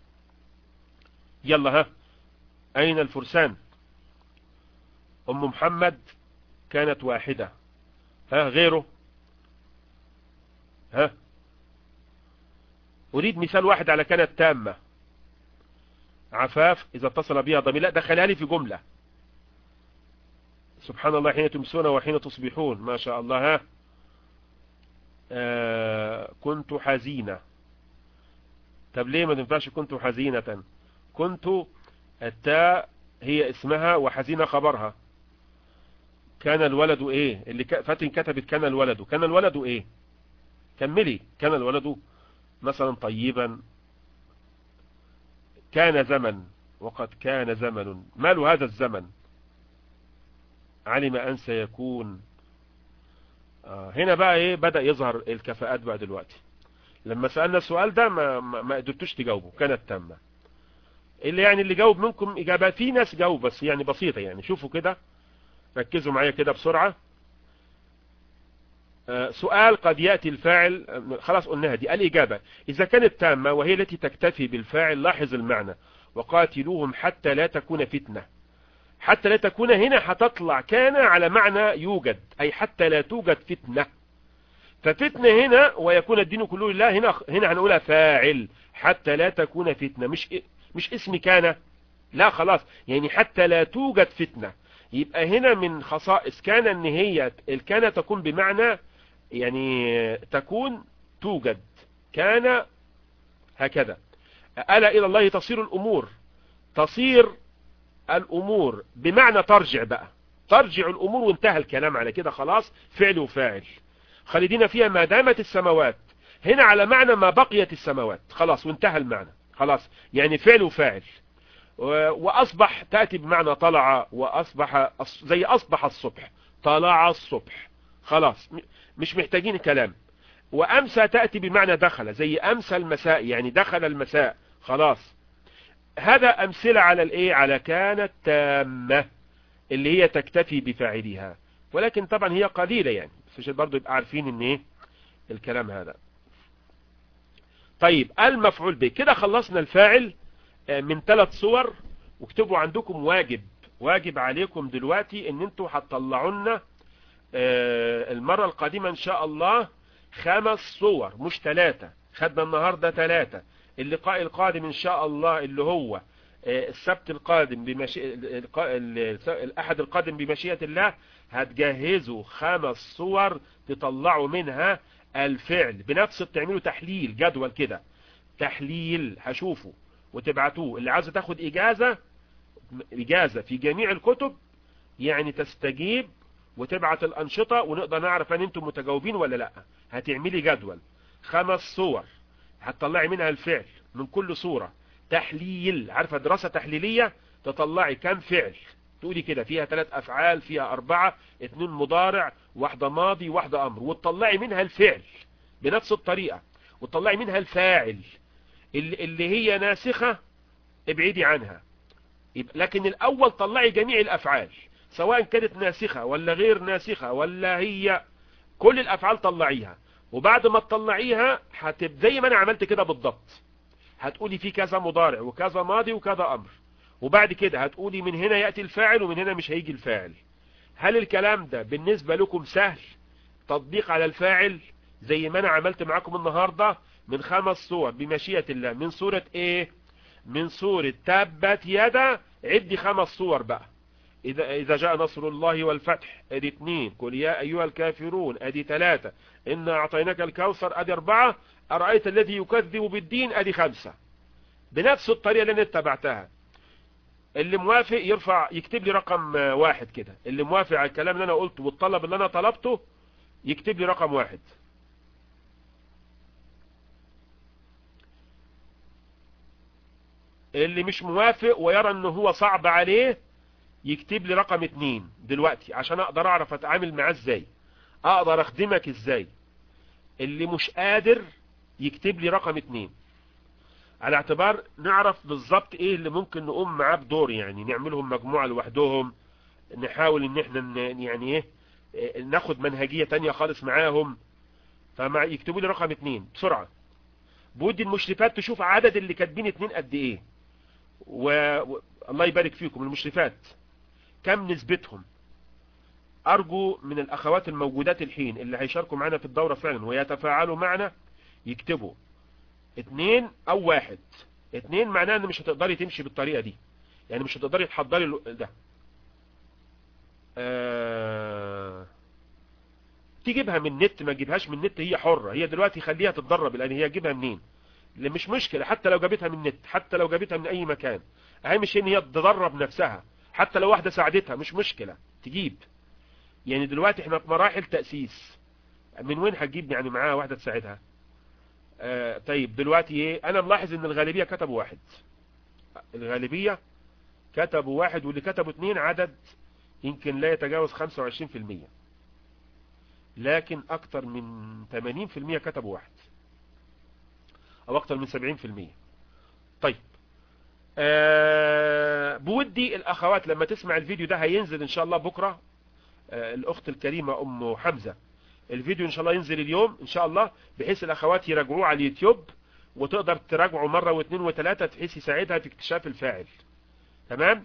[SPEAKER 1] يلا ها، اين الفرسان؟ ام محمد كانت واحدة. ها غيره؟ ها اريد مثال واحد على كانت تامة. عفاف اذا اتصل بها ضمير. لا دخلها لي في جملة. سبحان الله حين تمسون وحين تصبحون. ما شاء الله. ها آه كنت حزينة. طب ليه ما تنفعش كنت حزينة؟ كنت التاء هي اسمها وحزينة خبرها. كان الولد ايه اللي فاتن كتبت؟ كان الولد كان الولد ايه؟ كملي. كان الولد مثلا طيبا. كان زمن وقد كان زمن. مال هذا الزمن؟ علم أن سيكون. آه هنا بقى ايه بدأ يظهر الكفاءات بقى دلوقتي. لما سألنا السؤال ده ما ما قدرتوش تجاوبوا. كانت تامة. اللي يعني اللي جاوب منكم إجابات، في ناس جاوب بس يعني بسيطة يعني. شوفوا كده، ركزوا معايا كده بسرعة. آه سؤال: قد يأتي الفاعل. خلاص قلناها دي. الإجابة إذا كانت تامة وهي التي تكتفي بالفاعل. لاحظ المعنى: وقاتلوهم حتى لا تكون فتنة. حتى لا تكون هنا هتطلع كان على معنى يوجد، أي حتى لا توجد فتنة. ففتنة هنا ويكون الدين كله لله، هنا هنا هنقولها فاعل. حتى لا تكون فتنة، مش مش اسم كان، لا خلاص يعني حتى لا توجد فتنة. يبقى هنا من خصائص كان ان هي الكان تكون بمعنى يعني تكون توجد. كان هكذا. ألا إلى الله تصير الأمور. تصير الأمور بمعنى ترجع بقى. ترجع الأمور وانتهى الكلام على كده خلاص. فعل وفاعل خالدين فيها ما دامت السماوات. هنا على معنى ما بقيت السماوات خلاص وانتهى المعنى خلاص. يعني فعل وفاعل. وأصبح تأتي بمعنى طلع، وأصبح زي أصبح الصبح. طلع الصبح خلاص مش محتاجين كلام. وأمسى تأتي بمعنى دخل، زي أمسى المساء يعني دخل المساء خلاص. هذا أمثلة على الإيه؟ على كانت تامة اللي هي تكتفي بفاعلها، ولكن طبعا هي قليلة يعني، بس برضو يبقى عارفين ان ايه الكلام هذا. طيب المفعول به كده خلصنا الفاعل من ثلاث صور. واكتبوا عندكم واجب واجب عليكم دلوقتي ان انتوا هتطلعوا لنا المرة القادمة ان شاء الله خمس صور مش ثلاثة. خدنا النهاردة ثلاثة. اللقاء القادم ان شاء الله اللي هو السبت القادم بمشي... الأحد القادم بمشيئة الله هتجهزوا خمس صور تطلعوا منها الفعل بنفس. تعملوا تحليل جدول كده، تحليل هشوفوا وتبعتوه. اللي عايزه تاخد اجازة اجازة في جميع الكتب يعني تستجيب وتبعت الانشطة، ونقدر نعرف ان انتم متجاوبين ولا لا. هتعملي جدول خمس صور هتطلعي منها الفعل من كل صورة، تحليل، عارفة دراسة تحليلية، تطلعي كم فعل، تقولي كده فيها ثلاث افعال، فيها اربعة، اتنين مضارع، واحدة ماضي، واحدة امر، وتطلعي منها الفعل بنفس الطريقة، وتطلعي منها الفاعل. اللي هي ناسخة ابعدي عنها، لكن الاول طلعي جميع الافعال سواء كانت ناسخة ولا غير ناسخة، ولا هي كل الافعال طلعيها. وبعد ما تطلعيها هتب زي ما انا عملت كده بالضبط، هتقولي في كذا مضارع وكذا ماضي وكذا امر، وبعد كده هتقولي من هنا يأتي الفاعل ومن هنا مش هيجي الفاعل. هل الكلام ده بالنسبة لكم سهل تطبيق على الفاعل زي ما انا عملت معاكم النهاردة من خمس صور بمشيئة الله؟ من سورة ايه؟ من سورة تبت يدا، عدي خمس صور بقى. إذا, إذا جاء نصر الله والفتح ادي اتنين، قل يا ايها الكافرون ادي تلاتة، إنا اعطيناك الكوثر ادي اربعة، أرأيت الذي يكذب بالدين ادي خمسة. بنفس الطريقة اللي انا اتبعتها. اللي موافق يرفع يكتب لي رقم واحد كده، اللي موافق على الكلام اللي انا قلته والطلب اللي انا طلبته يكتب لي رقم واحد. اللي مش موافق ويرى انه هو صعب عليه يكتب لي رقم اتنين دلوقتي، عشان اقدر اعرف اتعامل معاه ازاي، اقدر اخدمك ازاي. اللي مش قادر يكتب لي رقم اتنين، على اعتبار نعرف بالظبط ايه اللي ممكن نقوم معاه بدور، يعني نعملهم مجموعة لوحدهم، نحاول ان احنا يعني ايه ناخد منهجية تانية خالص معاهم. فمع يكتبوا لي رقم اتنين بسرعة. بودي المشرفات تشوف عدد اللي كاتبين اتنين قد ايه، والله يبارك فيكم المشرفات كم نسبتهم. ارجو من الاخوات الموجودات الحين اللي هيشاركوا معنا في الدورة فعلا ويتفاعلوا معنا يكتبوا اتنين او واحد. اتنين معناه ان مش هتقدري تمشي بالطريقة دي، يعني مش هتقدري تحضري ده. آه... تجيبها من النت ما تجيبهاش من النت، هي حرة، هي دلوقتي خليها تتدرب الان، هي تجيبها منين اللي مش مشكلة، حتى لو جابتها من النت، حتى لو جابتها من اي مكان، اهم شيء ان هي تدرب نفسها، حتى لو واحدة ساعدتها مش مشكلة تجيب. يعني دلوقتي احنا في مراحل تأسيس، من وين هتجيب يعني معاها واحدة تساعدها؟ آه طيب دلوقتي ايه، انا ملاحظ ان الغالبية كتبوا واحد، الغالبية كتبوا واحد، واللي كتبوا اتنين عدد يمكن لا يتجاوز خمسة وعشرين في المية، لكن اكتر من ثمانين في المية كتبوا واحد او اكتر من سبعين في المية. طيب أه بودي الاخوات لما تسمع الفيديو ده، هينزل ان شاء الله بكرة، أه الاخت الكريمة ام حمزة، الفيديو ان شاء الله ينزل اليوم ان شاء الله، بحيث الاخوات يراجعوه على اليوتيوب، وتقدر تراجعه مرة واثنين وثلاثة بحيث يساعدها في اكتشاف الفاعل. تمام.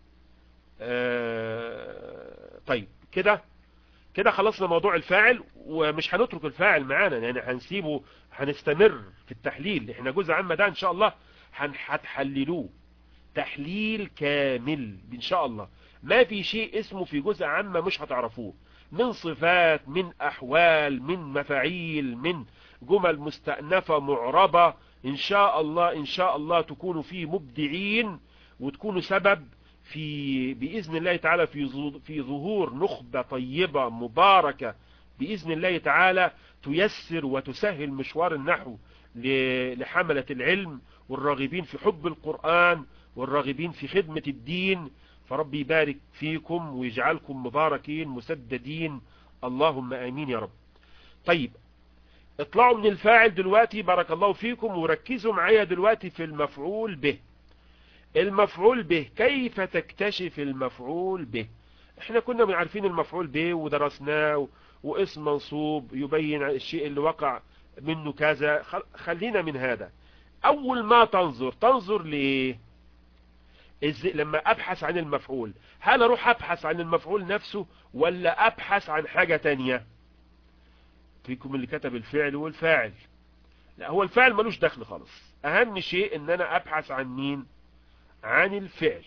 [SPEAKER 1] أه طيب كده كده خلصنا موضوع الفاعل، ومش هنترك الفاعل معانا، يعني هنسيبه، هنستمر في التحليل. احنا جزء عام ده ان شاء الله هتحللوه تحليل كامل ان شاء الله. ما في شيء اسمه في جزء عام مش هتعرفوه، من صفات، من احوال، من مفاعيل، من جمل مستأنفة معربة. ان شاء الله ان شاء الله تكونوا فيه مبدعين، وتكونوا سبب في بإذن الله تعالى في في ظهور نخبة طيبة مباركة بإذن الله تعالى، تيسر وتسهل مشوار النحو لحملة العلم والراغبين في حب القرآن والراغبين في خدمة الدين. فربي يبارك فيكم ويجعلكم مباركين مسددين، اللهم آمين يا رب. طيب اطلعوا من الفاعل دلوقتي بارك الله فيكم، وركزوا معايا دلوقتي في المفعول به. المفعول به، كيف تكتشف المفعول به؟ احنا كنا عارفين المفعول به ودرسناه، واسم منصوب يبين الشيء اللي وقع منه كذا، خلينا من هذا. اول ما تنظر تنظر ليه؟ لما ابحث عن المفعول، هل اروح ابحث عن المفعول نفسه ولا ابحث عن حاجة تانية؟ فيكم اللي كتب الفعل والفاعل، لا هو الفاعل ملوش دخل خالص، اهم شيء ان انا ابحث عن مين؟ عن الفعل.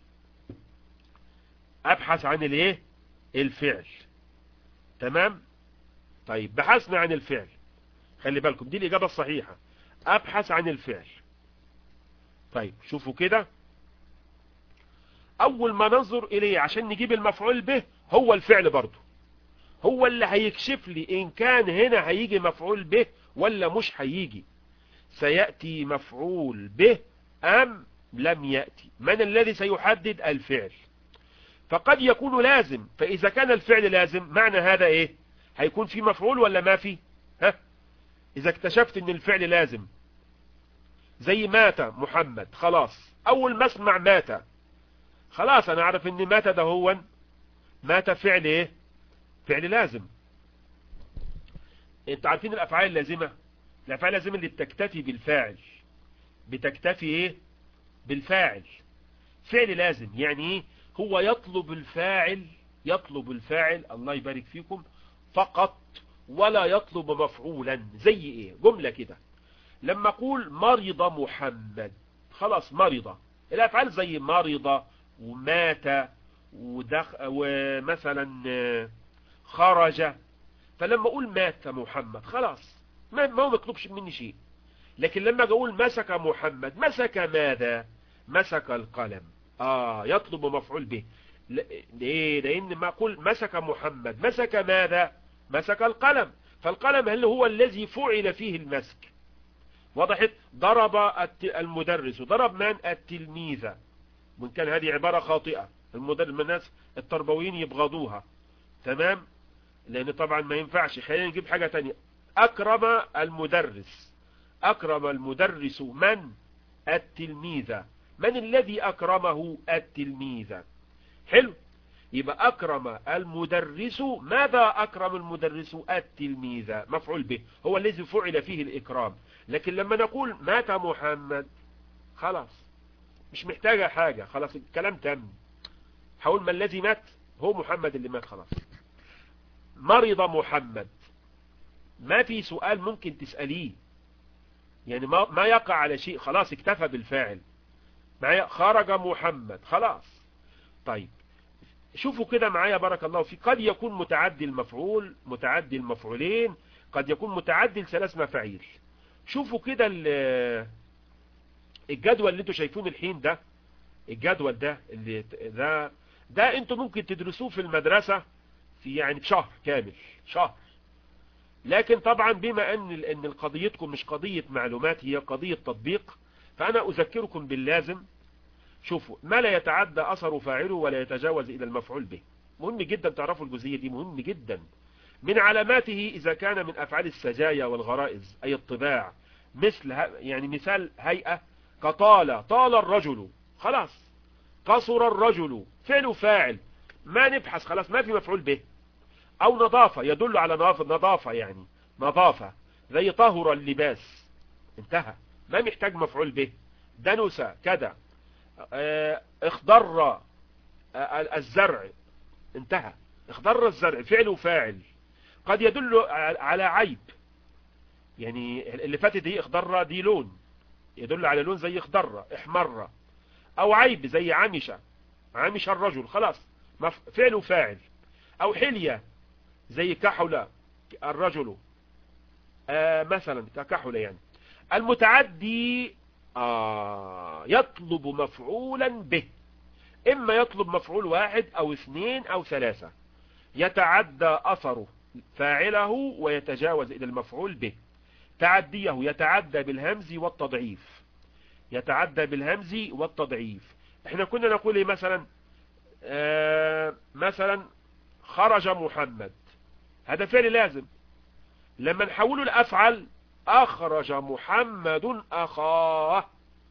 [SPEAKER 1] ابحث عن الايه؟ الفعل. تمام. طيب بحثنا عن الفعل، خلي بالكم دي الاجابة الصحيحة، ابحث عن الفعل. طيب شوفوا كده، اول ما ننظر اليه عشان نجيب المفعول به هو الفعل برضه، هو اللي هيكشف لي ان كان هنا هيجي مفعول به ولا مش هيجي. سيأتي مفعول به ام لم يأتي؟ من الذي سيحدد؟ الفعل. فقد يكون لازم، فاذا كان الفعل لازم معنى هذا ايه؟ هيكون في مفعول ولا ما في؟ ها، اذا اكتشفت ان الفعل لازم زي مات محمد، خلاص اول ما اسمع مات خلاص انا اعرف ان مات ده هو مات فعل ايه؟ فعل لازم. انتوا عارفين الافعال اللازمة، الافعال اللازمة اللي بتكتفي بالفاعل، بتكتفي ايه؟ بالفاعل. فعل لازم يعني ايه؟ هو يطلب الفاعل، يطلب الفاعل الله يبارك فيكم فقط، ولا يطلب مفعولا. زي ايه؟ جملة كده لما اقول مرض محمد، خلاص مرض. الافعال زي مرض ومات ودخ ومثلا خرج. فلما اقول مات محمد خلاص ما ما هو مطلوبش مني شيء. لكن لما اقول مسك محمد، مسك ماذا؟ مسك القلم. اه يطلب مفعول به. ليه؟ لان ما اقول مسك محمد، مسك ماذا؟ مسك القلم. فالقلم هل هو الذي فعل فيه المسك؟ وضحت؟ ضرب المدرس، ضرب من؟ التلميذ. وإن كان هذه عبارة خاطئة، المدرس الناس التربويين يبغضوها، تمام؟ لأن طبعا ما ينفعش. خلينا نجيب حاجة تانية. أكرم المدرس، أكرم المدرس من؟ التلميذ. من الذي أكرمه؟ التلميذ. حلو، يبقى أكرم المدرس. ماذا أكرم المدرس؟ التلميذ. مفعول به، هو الذي فعل فيه الإكرام. لكن لما نقول مات محمد خلاص مش محتاجة حاجة، خلاص الكلام تم. حول ما الذي مات؟ هو محمد اللي مات خلاص. مرض محمد، ما في سؤال ممكن تسأليه، يعني ما, ما يقع على شيء، خلاص اكتفى بالفاعل. معايا؟ خرج محمد خلاص. طيب شوفوا كده معايا بارك الله فيك، قد يكون متعدي المفعول، متعدي المفعولين، قد يكون متعدي ثلاث مفاعيل. شوفوا كده الجدول اللي انتوا شايفون الحين ده، الجدول ده اللي ده ده انتوا ممكن تدرسوه في المدرسة في يعني في شهر كامل، شهر. لكن طبعا بما ان ان قضيتكم مش قضية معلومات، هي قضية تطبيق، فانا اذكركم باللازم. شوفوا، ما لا يتعدى اثر فاعله ولا يتجاوز الى المفعول به. مهم جدا تعرفوا الجزئية دي، مهم جدا. من علاماته اذا كان من افعال السجايا والغرائز اي الطباع، مثل يعني مثال هيئة كطال، طال الرجل خلاص. قصر الرجل فعل فاعل، ما نبحث خلاص ما في مفعول به. او نظافة يدل على نظافة، يعني نظافة زي طهر اللباس، انتهى ما محتاج مفعول به. دنس كذا. اه اخضر اه الزرع، انتهى. اخضر الزرع فعل فاعل. قد يدل على عيب، يعني اللي فاتت دي اخضر دي لون، يدل على لون زي اخضر احمر. او عيب زي عمش، عمش الرجل خلاص فعل فاعل. او حلية زي كحل الرجل آه مثلا ككحل. يعني المتعدي آه يطلب مفعولا به، اما يطلب مفعول واحد او اثنين او ثلاثة، يتعدى اثره فاعله ويتجاوز الى المفعول به. تعديه يتعدى بالهمز والتضعيف، يتعدى بالهمز والتضعيف. احنا كنا نقول ايه مثلا؟ آه مثلا خرج محمد، هذا فعل لازم. لما نحوله لأفعل، أخرج محمد أخاه،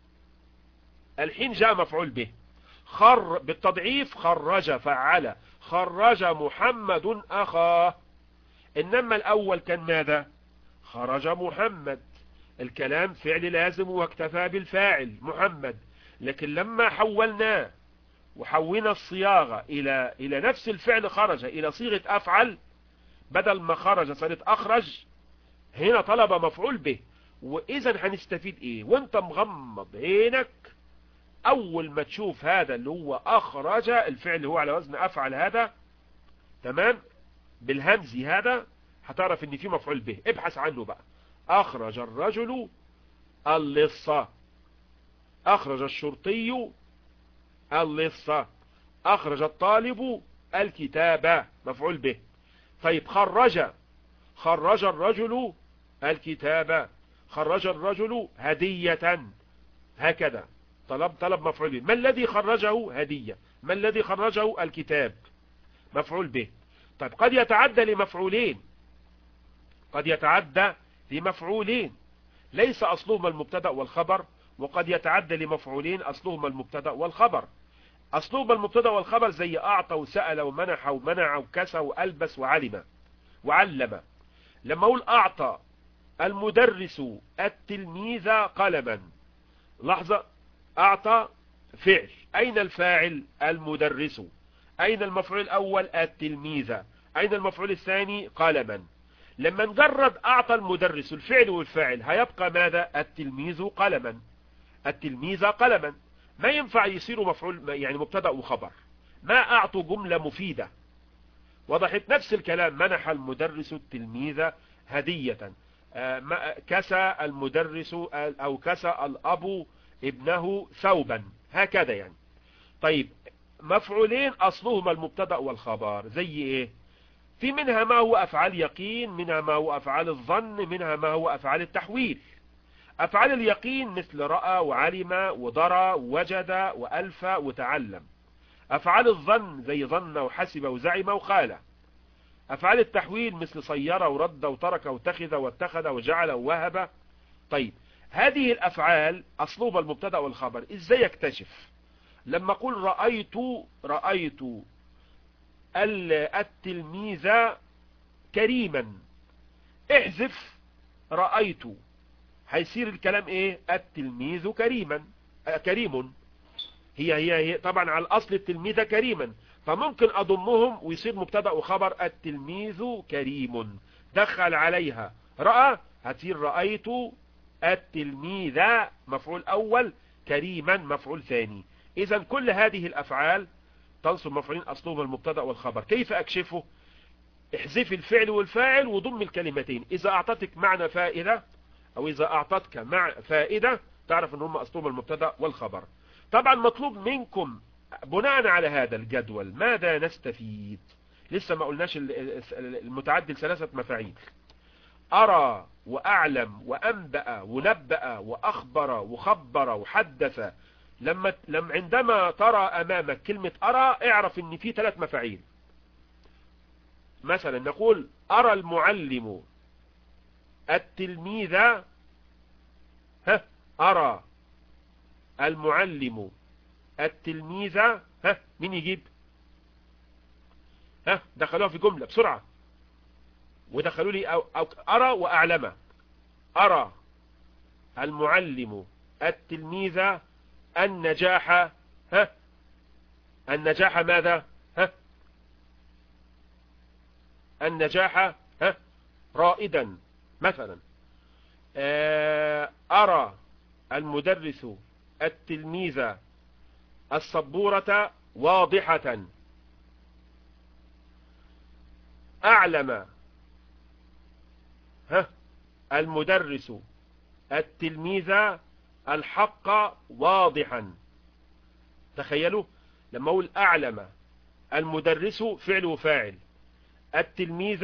[SPEAKER 1] الحين جاء مفعول به. خر بالتضعيف خرج فعل، خرج محمد أخاه. إنما الأول كان ماذا؟ خرج محمد، الكلام فعل لازم واكتفى بالفاعل محمد. لكن لما حولناه وحولنا الصياغة إلى إلى نفس الفعل خرج إلى صيغة أفعل، بدل ما خرج صارت أخرج، هنا طلب مفعول به. وإذا هنستفيد إيه وانت مغمض عينك؟ أول ما تشوف هذا اللي هو أخرج، الفعل اللي هو على وزن أفعل هذا، تمام، بالهمز هذا، هتعرف ان في مفعول به. ابحث عنه بقى. أخرج الرجل اللصة، أخرج الشرطي اللص، أخرج الطالب الكتاب، مفعول به. طيب خرج، خرج الرجل الكتاب، خرج الرجل هدية، هكذا. طلب طلب مفعول به. ما الذي خرجه؟ هدية. ما الذي خرجه؟ الكتاب، مفعول به. طيب قد يتعدى لمفعولين، قد يتعدى لمفعولين ليس أصلهما المبتدأ والخبر، وقد يتعدى لمفعولين أصلهما المبتدأ والخبر. أصلهما المبتدأ والخبر زي أعطى وسأل ومنح ومنع وكسى وألبس وعلم وعلم. لما أقول أعطى المدرس التلميذ قلما، لحظة، أعطى فعل، أين الفاعل؟ المدرس. أين المفعول الأول؟ التلميذ. أين المفعول الثاني؟ قلما. لما نجرد أعطى المدرس الفعل والفاعل هيبقى ماذا؟ التلميذ قلما، التلميذ قلما. ما ينفع يصيروا مفعول يعني مبتدأ وخبر، ما أعطوا جملة مفيدة. وضحت؟ نفس الكلام، منح المدرس التلميذ هدية، كسى المدرس أو كسى الأب ابنه ثوبا، هكذا يعني. طيب مفعولين أصلهما المبتدأ والخبر زي إيه؟ في منها ما هو أفعال يقين، منها ما هو أفعال الظن، منها ما هو أفعال التحويل. أفعال اليقين مثل رأى وعلم ودرى ووجد وألف وتعلم. أفعال الظن زي ظن وحسب وزعم وخال. أفعال التحويل مثل صير ورد وترك واتخذ واتخذ وجعل ووهب. طيب هذه الأفعال أصلهما المبتدأ والخبر. إزاي يكتشف؟ لما أقول رأيت، رأيت التلميذ كريما، احذف رأيت، هيصير الكلام ايه؟ التلميذ كريما، آه كريم. هي هي هي طبعا على الأصل التلميذ كريما، فممكن أضمهم ويصير مبتدأ وخبر التلميذ كريم. دخل عليها رأى هتصير رأيت التلميذ مفعول أول، كريما مفعول ثاني. إذا كل هذه الأفعال تنصب مفعولين أصلهما المبتدأ والخبر. كيف أكشفه؟ احذف الفعل والفاعل وضم الكلمتين. إذا أعطتك معنى فائدة أو إذا أعطتك مع فائدة تعرف أن هم أصلهما المبتدأ والخبر. طبعا مطلوب منكم بناء على هذا الجدول ماذا نستفيد؟ لسه ما قلناش المتعدل ثلاثة مفاعيل: أرى وأعلم وأنبأ ونبأ وأخبر وخبر وحدث. لما لما عندما ترى أمامك كلمة أرى اعرف ان في ثلاث مفاعيل. مثلا نقول أرى المعلم التلميذ، ها أرى المعلم التلميذ، ها مين يجيب؟ ها دخلوها في جملة بسرعة ودخلوا لي أو أو أرى وأعلم. أرى المعلم التلميذ النجاح، ها النجاح ماذا؟ ها النجاح ها رائدا مثلا. أرى المدرس التلميذ السبورة واضحة. أعلم ها المدرس التلميذ الحق واضحا. تخيلوا لما أقول أعلم المدرس فعل وفاعل، التلميذ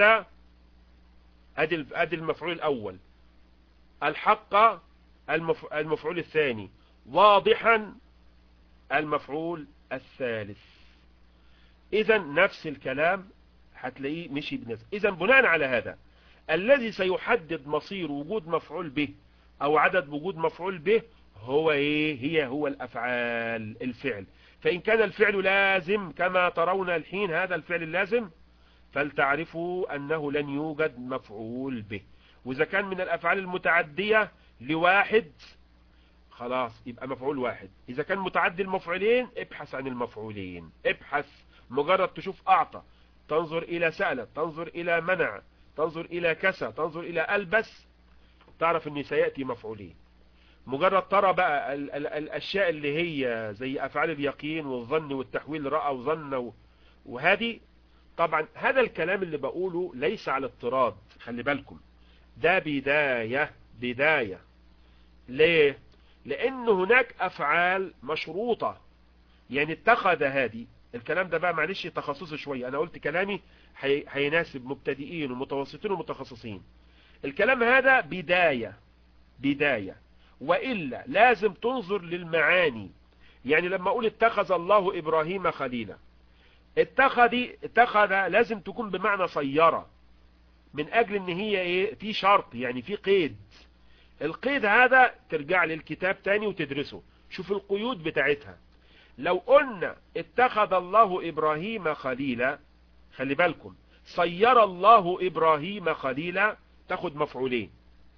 [SPEAKER 1] أدي المفعول الأول، الحق المفعول الثاني، واضحا المفعول الثالث. إذا نفس الكلام هتلاقيه مشي بنفس. إذا بناء على هذا الذي سيحدد مصير وجود مفعول به أو عدد وجود مفعول به هو إيه؟ هي هو الأفعال، الفعل. فإن كان الفعل لازم كما ترون الحين هذا الفعل اللازم فلتعرفوا أنه لن يوجد مفعول به. وإذا كان من الأفعال المتعدية لواحد خلاص يبقى مفعول واحد. إذا كان متعدي المفعولين ابحث عن المفعولين، ابحث. مجرد تشوف أعطى تنظر إلى سأل، تنظر إلى منع، تنظر إلى كسى، تنظر إلى ألبس، تعرف أن سيأتي مفعولين. مجرد ترى بقى ال ال الأشياء اللي هي زي أفعال اليقين والظن والتحويل، رأى وظن وهذه. طبعا هذا الكلام اللي بقوله ليس على اضطراد، خلي بالكم، ده بداية بداية. ليه؟ لان هناك افعال مشروطة. يعني اتخذ هذه، الكلام ده بقى معلش تخصصي شوية، انا قلت كلامي هيناسب مبتدئين ومتوسطين ومتخصصين. الكلام هذا بداية بداية، وإلا لازم تنظر للمعاني. يعني لما اقول اتخذ الله ابراهيم خليلا، اتخذ اتخذ لازم تكون بمعنى صيرة، من اجل ان هي ايه، في شرط، يعني في قيد. القيد هذا ترجع للكتاب تاني وتدرسه، شوف القيود بتاعتها. لو قلنا اتخذ الله ابراهيم خليلا، خلي بالكم، صير الله ابراهيم خليلا تاخد مفعولين،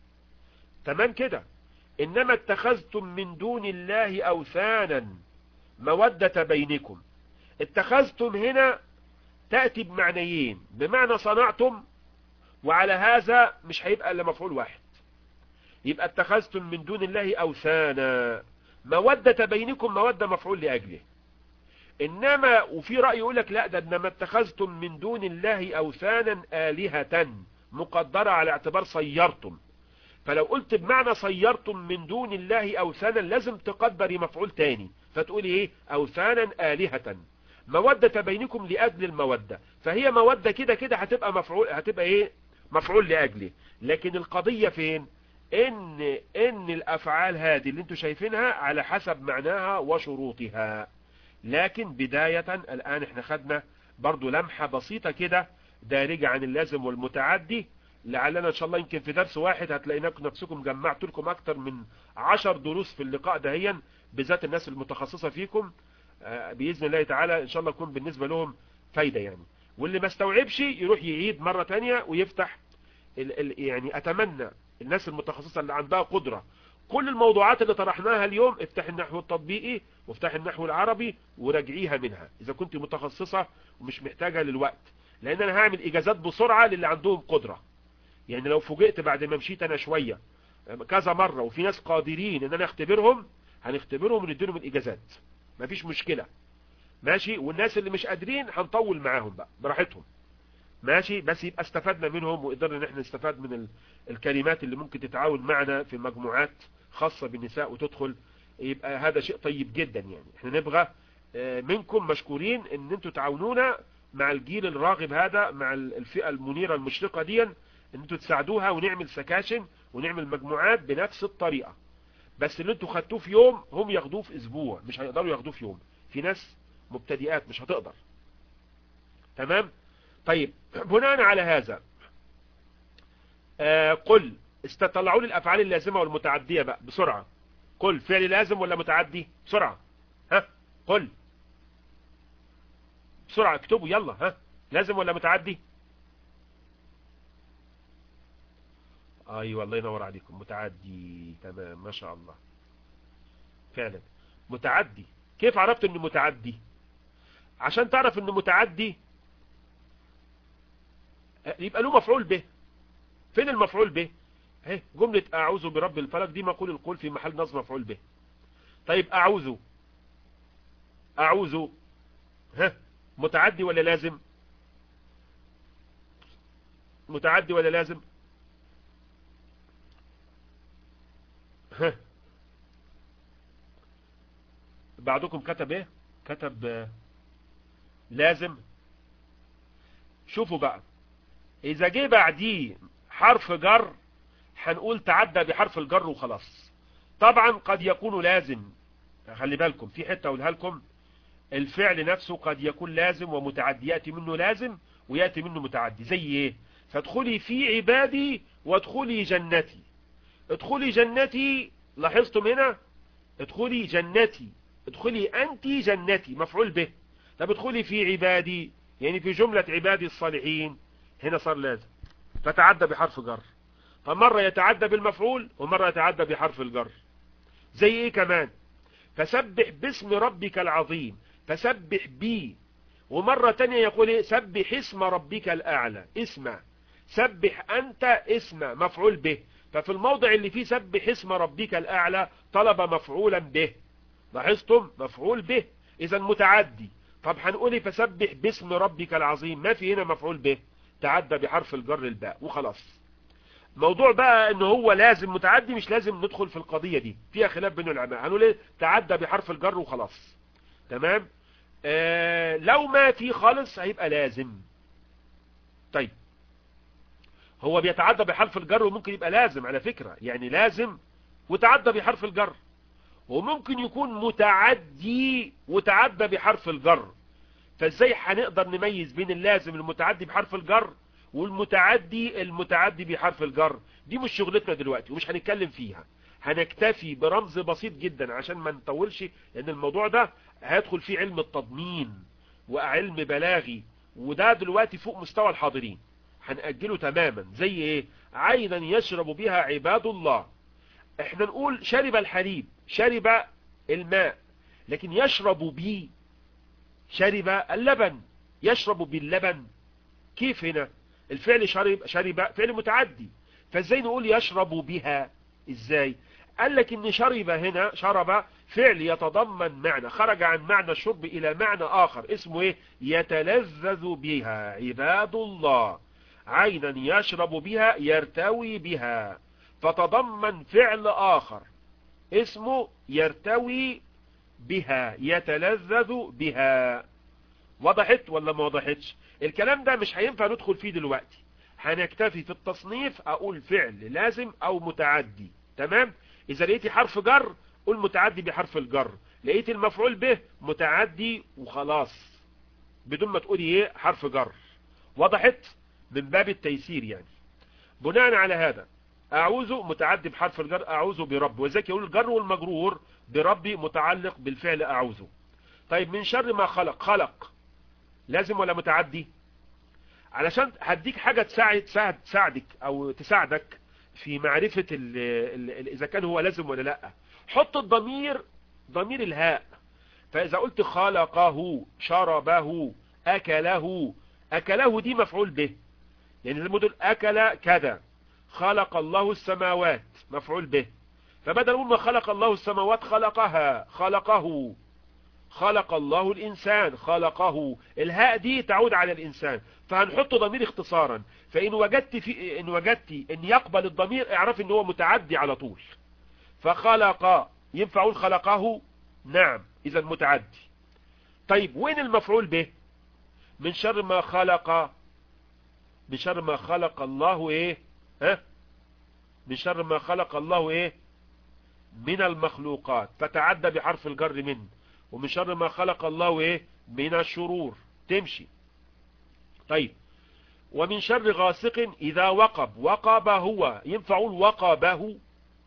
[SPEAKER 1] تمام كده. انما اتخذتم من دون الله اوثانا مودة بينكم، اتخذتم هنا تأتي بمعنيين، بمعنى صنعتم، وعلى هذا مش هيبقى الا مفعول واحد. يبقى اتخذتم من دون الله اوثانا، مودة بينكم، مودة مفعول لأجله. انما وفي رأي يقول لك لا، ده انما اتخذتم من دون الله اوثانا آلهة مقدرة على اعتبار صيرتم. فلو قلت بمعنى صيرتم من دون الله اوثانا لازم تقدري مفعول تاني، فتقولي ايه، اوثانا آلهة مودة بينكم لأجل المودة. فهي مودة كده كده هتبقى مفعول، هتبقى ايه، مفعول لأجله. لكن القضية فين، ان ان الافعال هذه اللي انتوا شايفينها على حسب معناها وشروطها. لكن بداية الان احنا خدنا برضو لمحة بسيطة كده دارجة عن اللازم والمتعدي. لعلنا ان شاء الله يمكن في درس واحد هتلاقي نفسكم جمعت لكم اكتر من عشر دروس في اللقاء دهيا، بالذات الناس المتخصصة فيكم. بإذن الله تعالى ان شاء الله يكون بالنسبة لهم فايدة يعني. واللي ما استوعبش يروح يعيد مرة تانية ويفتح ال ال يعني اتمنى الناس المتخصصة اللي عندها قدرة، كل الموضوعات اللي طرحناها اليوم افتح النحو التطبيقي وافتح النحو العربي وراجعيها منها اذا كنت متخصصة ومش محتاجة للوقت. لان انا هعمل اجازات بسرعة للي عندهم قدرة. يعني لو فوجئت بعد ما مشيت انا شوية كذا مرة وفي ناس قادرين ان انا اختبرهم، هنختبرهم ونديلهم الاجازات، مفيش مشكلة، ماشي. والناس اللي مش قادرين هنطول معاهم بقى براحتهم، ماشي. بس يبقى استفدنا منهم وقدرنا ان احنا نستفاد من ال... الكلمات اللي ممكن تتعاون معنا في مجموعات خاصة بالنساء وتدخل، يبقى هذا شيء طيب جدا. يعني احنا نبغى منكم مشكورين ان انتوا تعاونونا مع الجيل الراغب هذا، مع الفئة المنيرة المشرقة دي، ان انتوا تساعدوها ونعمل سكاشن ونعمل مجموعات بنفس الطريقة. بس اللي انتوا خدتوه في يوم هم ياخدوه في اسبوع، مش هيقدروا ياخدوه في يوم. في ناس مبتدئات مش هتقدر، تمام. طيب بناء على هذا آه قل استطلعوا لي الافعال اللازمة والمتعدية بقى بسرعة. قل فعل لازم ولا متعدي؟ بسرعة، ها قل بسرعة، اكتبوا يلا، ها لازم ولا متعدي؟ ايوه الله ينور عليكم، متعدي، تمام ما شاء الله. فعلا متعدي. كيف عرفت انه متعدي؟ عشان تعرف انه متعدي يبقى له مفعول به. فين المفعول به؟ اهي جملة اعوذ برب الفلق دي مقول القول في محل نصب مفعول به. طيب اعوذ، اعوذ ها متعدي ولا لازم؟ متعدي ولا لازم؟ ها بعضكم كتب ايه؟ كتب لازم. شوفوا بقى، اذا جه بعديه حرف جر هنقول تعدى بحرف الجر وخلاص. طبعا قد يكون لازم، خلي بالكم في حتة اقولها لكم، الفعل نفسه قد يكون لازم ومتعدي، يأتي منه لازم ويأتي منه متعدي. زي ايه؟ فادخلي في عبادي وادخلي جنتي. ادخلي جنتي، لاحظتم هنا ادخلي جنتي، ادخلي انت جنتي مفعول به. طب ادخلي في عبادي يعني في جملة عبادي الصالحين، هنا صار لازم فتعدى بحرف جر. فمرة يتعدى بالمفعول ومرة يتعدى بحرف الجر. زي ايه كمان؟ فسبح باسم ربك العظيم، فسبح بي. ومرة تانية يقول ايه؟ سبح اسم ربك الاعلى، اسم. سبح انت اسم مفعول به. ففي الموضع اللي فيه سبح اسم ربك الاعلى طلب مفعولا به، لاحظتم؟ مفعول به، اذا متعدي. طب هنقول فسبح باسم ربك العظيم، ما في هنا مفعول به، تعدى بحرف الجر الباء وخلاص. موضوع بقى ان هو لازم متعدي مش لازم ندخل في القضية دي، فيها خلاف بين العلماء. هنقول ايه؟ تعدى بحرف الجر وخلاص. تمام. آه لو ما في خالص هيبقى لازم. طيب هو بيتعدى بحرف الجر وممكن يبقى لازم على فكرة، يعني لازم وتعدى بحرف الجر، وممكن يكون متعدي وتعدى بحرف الجر. فازاي هنقدر نميز بين اللازم المتعدي بحرف الجر والمتعدي المتعدي بحرف الجر؟ دي مش شغلتنا دلوقتي ومش هنتكلم فيها. هنكتفي برمز بسيط جدا عشان ما نطولش، لان الموضوع ده هيدخل فيه علم التضمين وعلم بلاغي، وده دلوقتي فوق مستوى الحاضرين، هنأجله تماما. زي ايه؟ عينا يشرب بها عباد الله. احنا نقول شرب الحليب، شرب الماء، لكن يشرب بي، شرب اللبن، يشرب باللبن. كيف هنا؟ الفعل شرب شرب فعل متعدي، فازاي نقول يشرب بها؟ ازاي؟ قال لك ان شرب هنا، شرب فعل يتضمن معنى، خرج عن معنى الشرب الى معنى اخر اسمه ايه؟ يتلذذ بها عباد الله. عينا يشرب بها يرتوي بها، فتضمن فعل اخر اسمه يرتوي بها، يتلذذ بها. وضحت ولا ما وضحتش؟ الكلام ده مش هينفع ندخل فيه دلوقتي، هنكتفي في التصنيف اقول فعل لازم او متعدي. تمام. اذا لقيتي حرف جر قول متعدي بحرف الجر، لقيت المفعول به متعدي وخلاص بدون ما تقولي ايه حرف جر. وضحت؟ من باب التيسير يعني. بناء على هذا اعوذ متعدي بحرف الجر، اعوذ برب، وذلك يقول الجر والمجرور بربي متعلق بالفعل اعوذ. طيب من شر ما خلق، خلق لازم ولا متعدي؟ علشان هديك حاجة تساعد تساعد تساعدك او تساعدك في معرفة ال ال ال اذا كان هو لازم ولا لا. حط الضمير، ضمير الهاء. فاذا قلت خلقه، شربه، اكله، اكله دي مفعول به، يعني زي ما تقول اكل كذا. خلق الله السماوات مفعول به، فبدل ما خلق الله السماوات خلقها، خلقه. خلق الله الإنسان، خلقه. الهاء دي تعود على الإنسان، فهنحط ضمير اختصارا. فإن وجدت في إن وجدت إن يقبل الضمير اعرف إن هو متعدي على طول. فخلق ينفع أقول خلقه؟ نعم، إذا متعدي. طيب وين المفعول به؟ من شر ما خلق، من شر ما خلق الله إيه؟ ها؟ من شر ما خلق الله إيه؟ من المخلوقات، فتعدى بحرف الجر من. ومن شر ما خلق الله ايه؟ من الشرور، تمشي. طيب ومن شر غاسق اذا وقب، وقب هو ينفع اقول وقبه،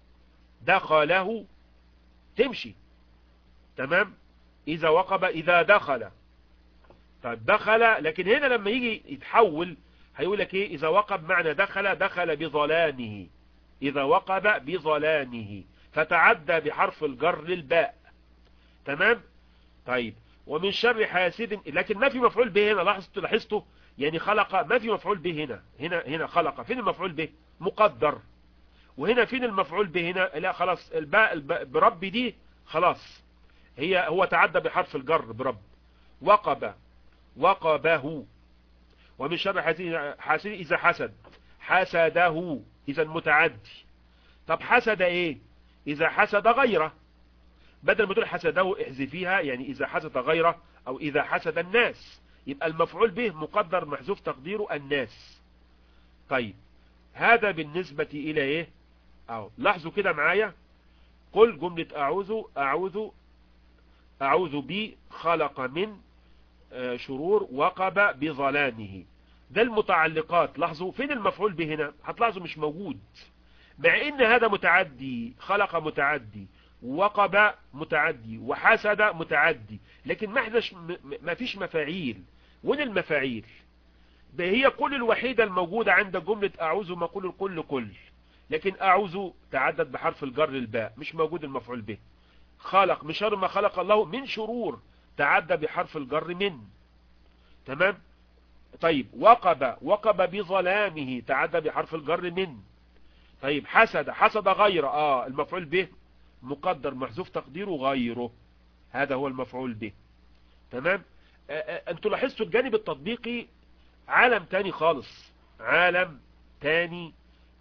[SPEAKER 1] دخله، تمشي. تمام. اذا وقب، اذا دخل. طيب دخل، لكن هنا لما يجي يتحول هيقول لك ايه؟ اذا وقب معنى دخل، دخل بظلامه، اذا وقب بظلامه، فتعدى بحرف الجر للباء. تمام. طيب ومن شر حاسد، لكن ما في مفعول به هنا. لاحظت لاحظته يعني خلق ما في مفعول به هنا. هنا هنا خلق، فين المفعول به؟ مقدر. وهنا فين المفعول به هنا؟ لا خلاص، الباء برب دي خلاص هي هو تعدى بحرف الجر برب. وقب، وقبه. ومن شر حاسد، حاسد اذا حسد، حسده، اذا متعدي. طب حسد ايه؟ اذا حسد غيره، بدل ما تقول حسده احذفيها، يعني اذا حسد غيره او اذا حسد الناس، يبقى المفعول به مقدر محذوف تقديره الناس. طيب هذا بالنسبة الى ايه؟ اهو لاحظوا كده معايا. قل جملة اعوذ، اعوذ اعوذ بي، خلق من، شرور، وقب بظلامه. ده المتعلقات. لاحظوا فين المفعول به هنا؟ هتلاحظوا مش موجود، مع ان هذا متعدي، خلق متعدي، وقب متعدي، وحسد متعدي، لكن ما احناش ما فيش مفاعيل. وين المفاعيل؟ هي كل الوحيدة الموجودة عند جملة اعوذ مقول الكل كل، لكن اعوذ تعدت بحرف الجر الباء، مش موجود المفعول به. خلق من شر ما خلق الله من شرور، تعدى بحرف الجر من. تمام. طيب وقب، وقب بظلامه، تعدى بحرف الجر من. طيب حسد، حسد غير، اه المفعول به مقدر محذوف تقديره غيره، هذا هو المفعول به. تمام. انتوا لاحظتوا الجانب التطبيقي عالم تاني خالص، عالم تاني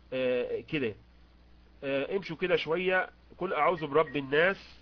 [SPEAKER 1] آه كده آه امشوا كده شوية. قل اعوذ برب الناس،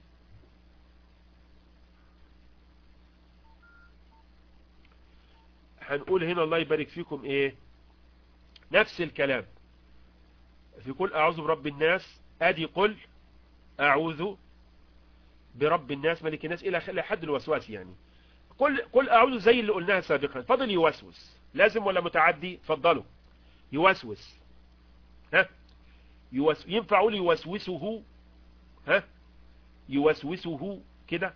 [SPEAKER 1] هنقول هنا الله يبارك فيكم ايه نفس الكلام في قل اعوذ برب الناس. ادي قل اعوذ برب الناس ملك الناس الى حد الوسواس. يعني قل قل اعوذ زي اللي قلناها سابقا. فضل يوسوس لازم ولا متعدي؟ فضلوا يوسوس. ها يوس... ينفع اقول يوسوسه؟ ها يوسوسه كده؟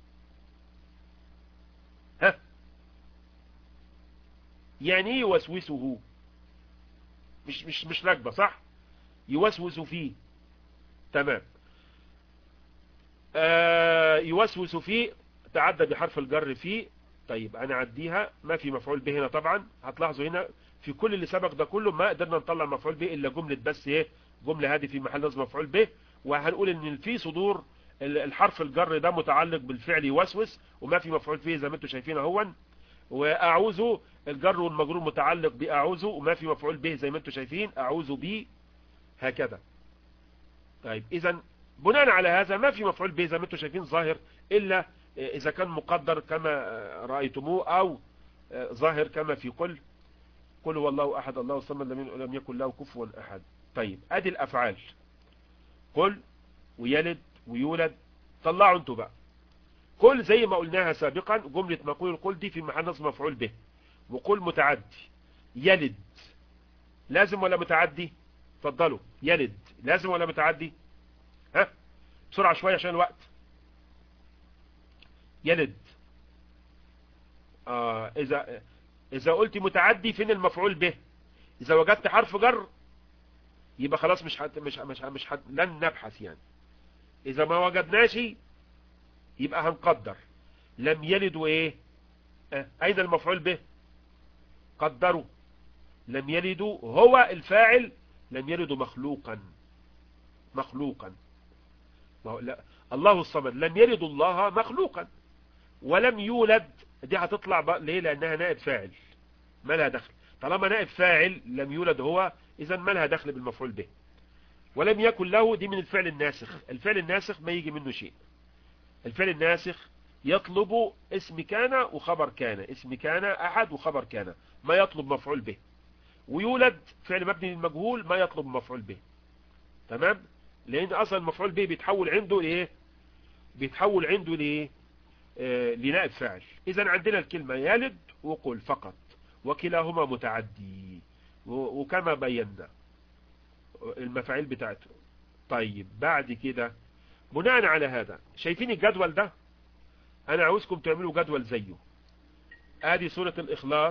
[SPEAKER 1] ها يعني ايه يوسوسه؟ مش مش مش راكبه صح؟ يوسوس فيه. تمام. آه يوسوس فيه تعدى بحرف الجر فيه. طيب انا اعديها، ما في مفعول به هنا طبعا. هتلاحظوا هنا في كل اللي سبق ده كله ما قدرنا نطلع مفعول به الا جملة بس ايه جملة هذه في محل نصب مفعول به. وهنقول ان في صدور الحرف الجر ده متعلق بالفعل يوسوس وما في مفعول به زي ما انتم شايفين اهون. واعوذ الجر والمجرور متعلق باعوذ وما في مفعول به زي ما انتم شايفين اعوذ به هكذا. طيب اذا بناء على هذا ما في مفعول به زي ما انتم شايفين ظاهر الا اذا كان مقدر كما رأيتموه او ظاهر كما في قل قل هو الله احد الله الصمد لم يكن له كفوا احد. طيب ادي الافعال قل ويلد ويولد. طلعوا انتوا بقى. قل زي ما قلناها سابقا جملة مقول القل دي في محل نصب مفعول به. وقل متعدي. يلد لازم ولا متعدي؟ اتفضلوا. يلد لازم ولا متعدي؟ ها بسرعة شوية عشان الوقت. يلد. آه اذا اذا قلت متعدي فين المفعول به؟ اذا وجدت حرف جر يبقى خلاص مش حد مش مش مش حد لن نبحث يعني. اذا ما وجدناش يبقى هنقدر. لم يلد وايه؟ آه. اين المفعول به؟ قدروا. لم يلدوا هو الفاعل. لم يلدوا مخلوقا مخلوقا. لا. الله الصمد لم يلد الله مخلوقا. ولم يولد دي هتطلع بقى ليه؟ لانها نائب فاعل ما لها دخل. طالما نائب فاعل لم يولد هو اذا ما لها دخل بالمفعول به. ولم يكن له دي من الفعل الناسخ. الفعل الناسخ ما يجي منه شيء. الفعل الناسخ يطلب اسم كان وخبر كان. اسم كان احد وخبر كان ما يطلب مفعول به. ويولد فعل مبني للمجهول ما يطلب مفعول به. تمام. لان اصلا المفعول به بيتحول عنده لايه؟ بيتحول عنده لايه؟ آه لنائب فاعل. اذا عندنا الكلمة يلد وقل فقط وكلاهما متعدي وكما بينا المفاعيل بتاعته. طيب بعد كده بناء على هذا شايفين الجدول ده؟ انا عاوزكم تعملوا جدول زيه. ادي سورة الاخلاص.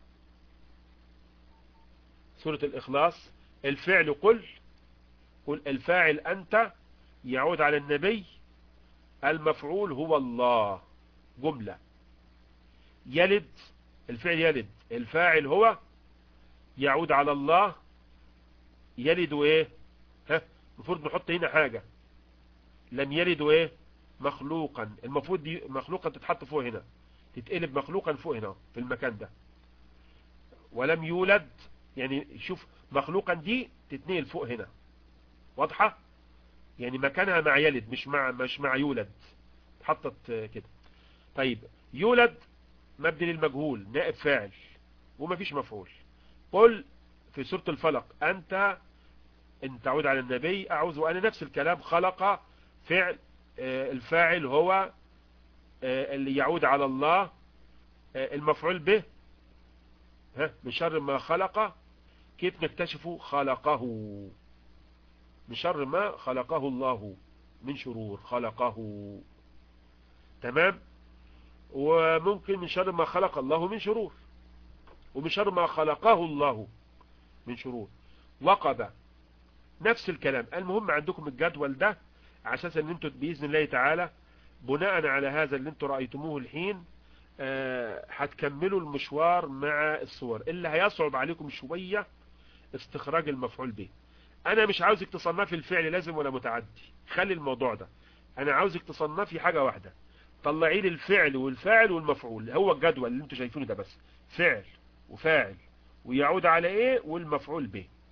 [SPEAKER 1] سورة الاخلاص الفعل قل. قل الفاعل انت يعود على النبي. المفعول هو الله جملة. يلد الفعل يلد الفاعل هو يعود على الله. يلد ايه؟ ها المفروض نحط هنا حاجة. لم يلد ايه؟ مخلوقا. المفروض دي مخلوقا تتحط فوق هنا تتقلب مخلوقا فوق هنا في المكان ده. ولم يولد يعني شوف مخلوقا دي تتنقل فوق هنا. واضحة؟ يعني مكانها مع يلد مش مع مش مع يولد. اتحطت كده. طيب يولد مبني للمجهول نائب فاعل ومفيش مفعول. قل في سورة الفلق انت ان تعود على النبي اعوذ وانا نفس الكلام. خلق فعل الفاعل هو اللي يعود على الله. المفعول به ها من شر ما خلق. كيف نكتشفه؟ خلقه. من شر ما خلقه الله من شرور خلقه. تمام. وممكن من شر ما خلق الله من شرور. ومن شر ما خلقه الله من شرور. وقب نفس الكلام. المهم عندكم الجدول ده على اساس ان انتم باذن الله تعالى بناء على هذا اللي انتم رايتموه الحين أه هتكملوا المشوار مع الصور. اللي هيصعب عليكم شوية استخراج المفعول به. انا مش عاوزك تصنفي الفعل لازم ولا متعدي. خلي الموضوع ده. انا عاوزك تصنفي حاجة واحدة. طلعي لي الفعل والفاعل والمفعول. هو الجدول اللي انتم شايفينه ده بس. فعل وفاعل ويعود على ايه والمفعول به.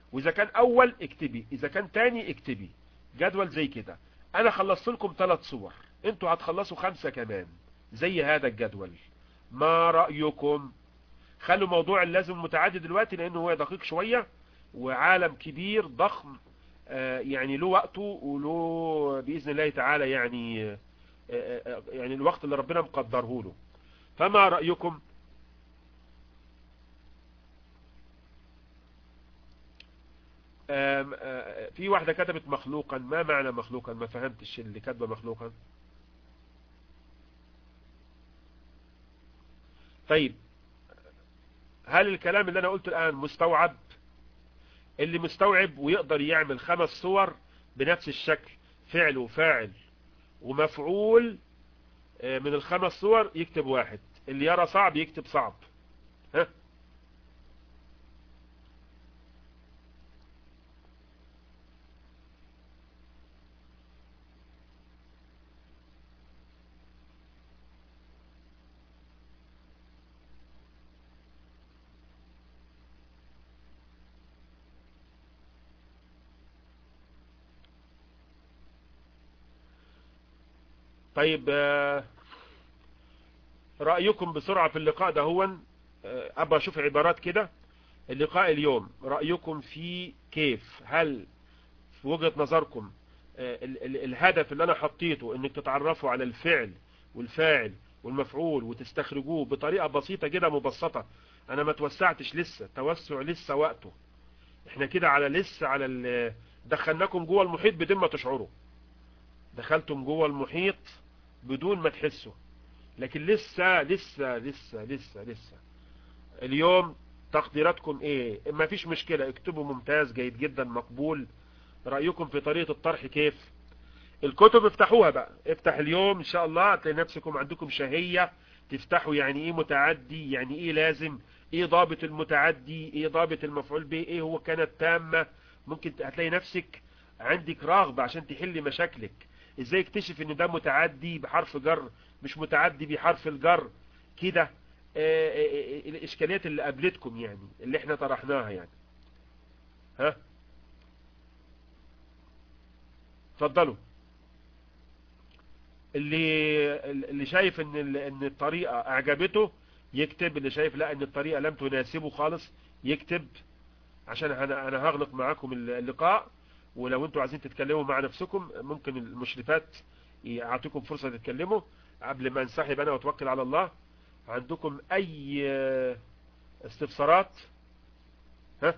[SPEAKER 1] واذا كان اول اكتبي، اذا كان تاني اكتبي. جدول زي كده. انا خلصت لكم ثلاث صور، انتوا هتخلصوا خمسة كمان زي هذا الجدول. ما رأيكم؟ خلوا موضوع اللازم المتعدي دلوقتي لانه هو دقيق شوية وعالم كبير ضخم، آه يعني له وقته وله بإذن الله تعالى يعني آه آه يعني الوقت اللي ربنا مقدره له. فما رأيكم؟ آم آه في واحدة كتبت مخلوقا. ما معنى مخلوقا؟ ما فهمتش اللي كاتبه مخلوقا. طيب هل الكلام اللي انا قلته الان مستوعب؟ اللي مستوعب ويقدر يعمل خمس صور بنفس الشكل، فعل وفاعل ومفعول، من الخمس صور يكتب واحد. اللي يرى صعب يكتب صعب. ها؟ طيب رأيكم بسرعة في اللقاء ده. هو أبغى أشوف عبارات كده. اللقاء اليوم رأيكم فيه كيف؟ هل في وجهة نظركم ال ال الهدف اللي أنا حطيته إنك تتعرفوا على الفعل والفاعل والمفعول وتستخرجوه بطريقة بسيطة كده مبسطة؟ أنا ما توسعتش لسه، توسع لسه وقته. احنا كده على لسه على دخلناكم جوه المحيط بدون ما تشعروا. دخلتم جوه المحيط بدون ما تحسوا، لكن لسه لسه لسه لسه لسه. اليوم تقديراتكم ايه؟ ما فيش مشكلة، اكتبوا ممتاز، جيد جدا، مقبول. رأيكم في طريقة الطرح كيف؟ الكتب افتحوها بقى، افتح اليوم ان شاء الله هتلاقي نفسكم عندكم شهية تفتحوا يعني ايه متعدي، يعني ايه لازم، ايه ضابط المتعدي، ايه ضابط المفعول به، ايه هو كانت تامة. ممكن هتلاقي نفسك عندك رغبة عشان تحل مشاكلك. ازاي اكتشف ان ده متعدي بحرف جر مش متعدي بحرف الجر كده. الاشكاليات اللي قابلتكم يعني اللي احنا طرحناها يعني. ها اتفضلوا. اللي اللي شايف ان ان الطريقة اعجبته يكتب، اللي شايف لا ان الطريقة لم تناسبه خالص يكتب، عشان انا انا هغلق معاكم اللقاء. ولو انتوا عايزين تتكلموا مع نفسكم ممكن المشرفات يعطيكم فرصة تتكلموا قبل ما انسحب انا واتوكل على الله. عندكم اي استفسارات؟ ها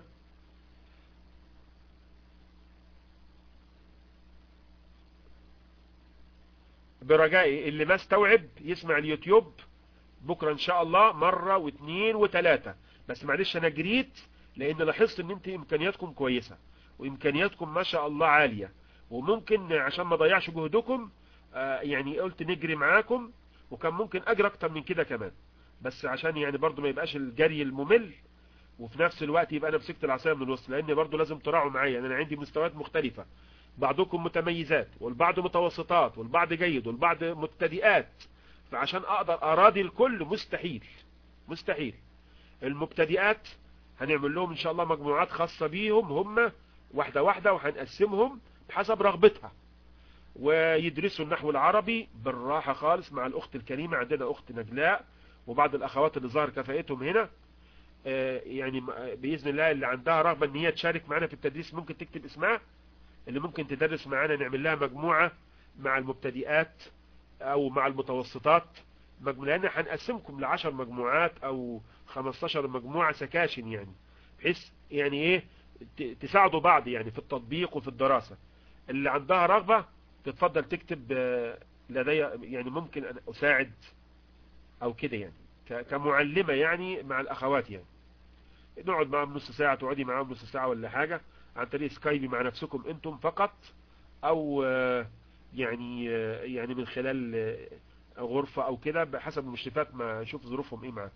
[SPEAKER 1] برجائي اللي ما استوعب يسمع اليوتيوب بكرة ان شاء الله مرة واثنين وثلاثة. بس معلش انا جريت لان لاحظت ان انت امكانياتكم كويسة وامكانياتكم ما شاء الله عالية، وممكن عشان ما ضيعش جهدكم آه يعني قلت نجري معاكم، وكان ممكن اجري اكتر من كده كمان، بس عشان يعني برضو ما يبقاش الجري الممل وفي نفس الوقت يبقى انا مسكت العصايه من الوسط، لان برضو لازم تراعوا معايا. انا عندي مستويات مختلفة، بعضكم متميزات والبعض متوسطات والبعض جيد والبعض مبتدئات، فعشان اقدر اراضي الكل مستحيل مستحيل. المبتدئات هنعمل لهم ان شاء الله مجموعات خاصة بيهم هم واحدة واحدة، وهنقسمهم بحسب رغبتها، ويدرسوا النحو العربي بالراحة خالص مع الاخت الكريمة. عندنا اخت نجلاء وبعض الاخوات اللي ظهر كفاءتهم هنا يعني باذن الله. اللي عندها رغبة ان هي تشارك معنا في التدريس ممكن تكتب اسمها، اللي ممكن تدرس معانا نعمل لها مجموعة مع المبتدئات او مع المتوسطات، لان هنقسمكم لعشر مجموعات او خمستاشر مجموعة سكاشن، يعني بحيث يعني ايه تساعدوا بعض يعني في التطبيق وفي الدراسة. اللي عندها رغبة تتفضل تكتب لدي، يعني ممكن أن اساعد او كده يعني كمعلمة يعني مع الاخوات، يعني نقعد معهم نص ساعة، تقعدي معهم نص ساعة ولا حاجة عن طريق سكايبي مع نفسكم انتم فقط، او يعني يعني من خلال غرفة او كده بحسب المشرفات ما اشوف ظروفهم ايه معاكم.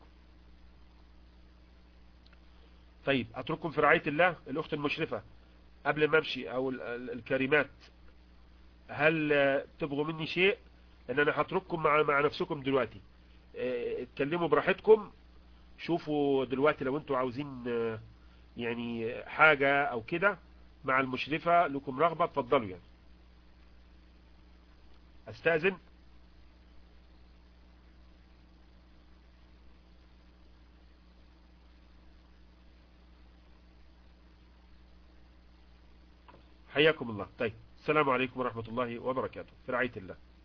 [SPEAKER 1] طيب اترككم في رعاية الله. الاخت المشرفة قبل ما امشي او الكريمات، هل تبغوا مني شيء؟ ان انا هترككم مع مع نفسكم دلوقتي، اتكلموا براحتكم. شوفوا دلوقتي لو انتوا عاوزين يعني حاجة او كده مع المشرفة، لكم رغبة تفضلوا يعني. استأذن. حياكم الله. طيب، السلام عليكم ورحمة الله وبركاته، في رعاية الله.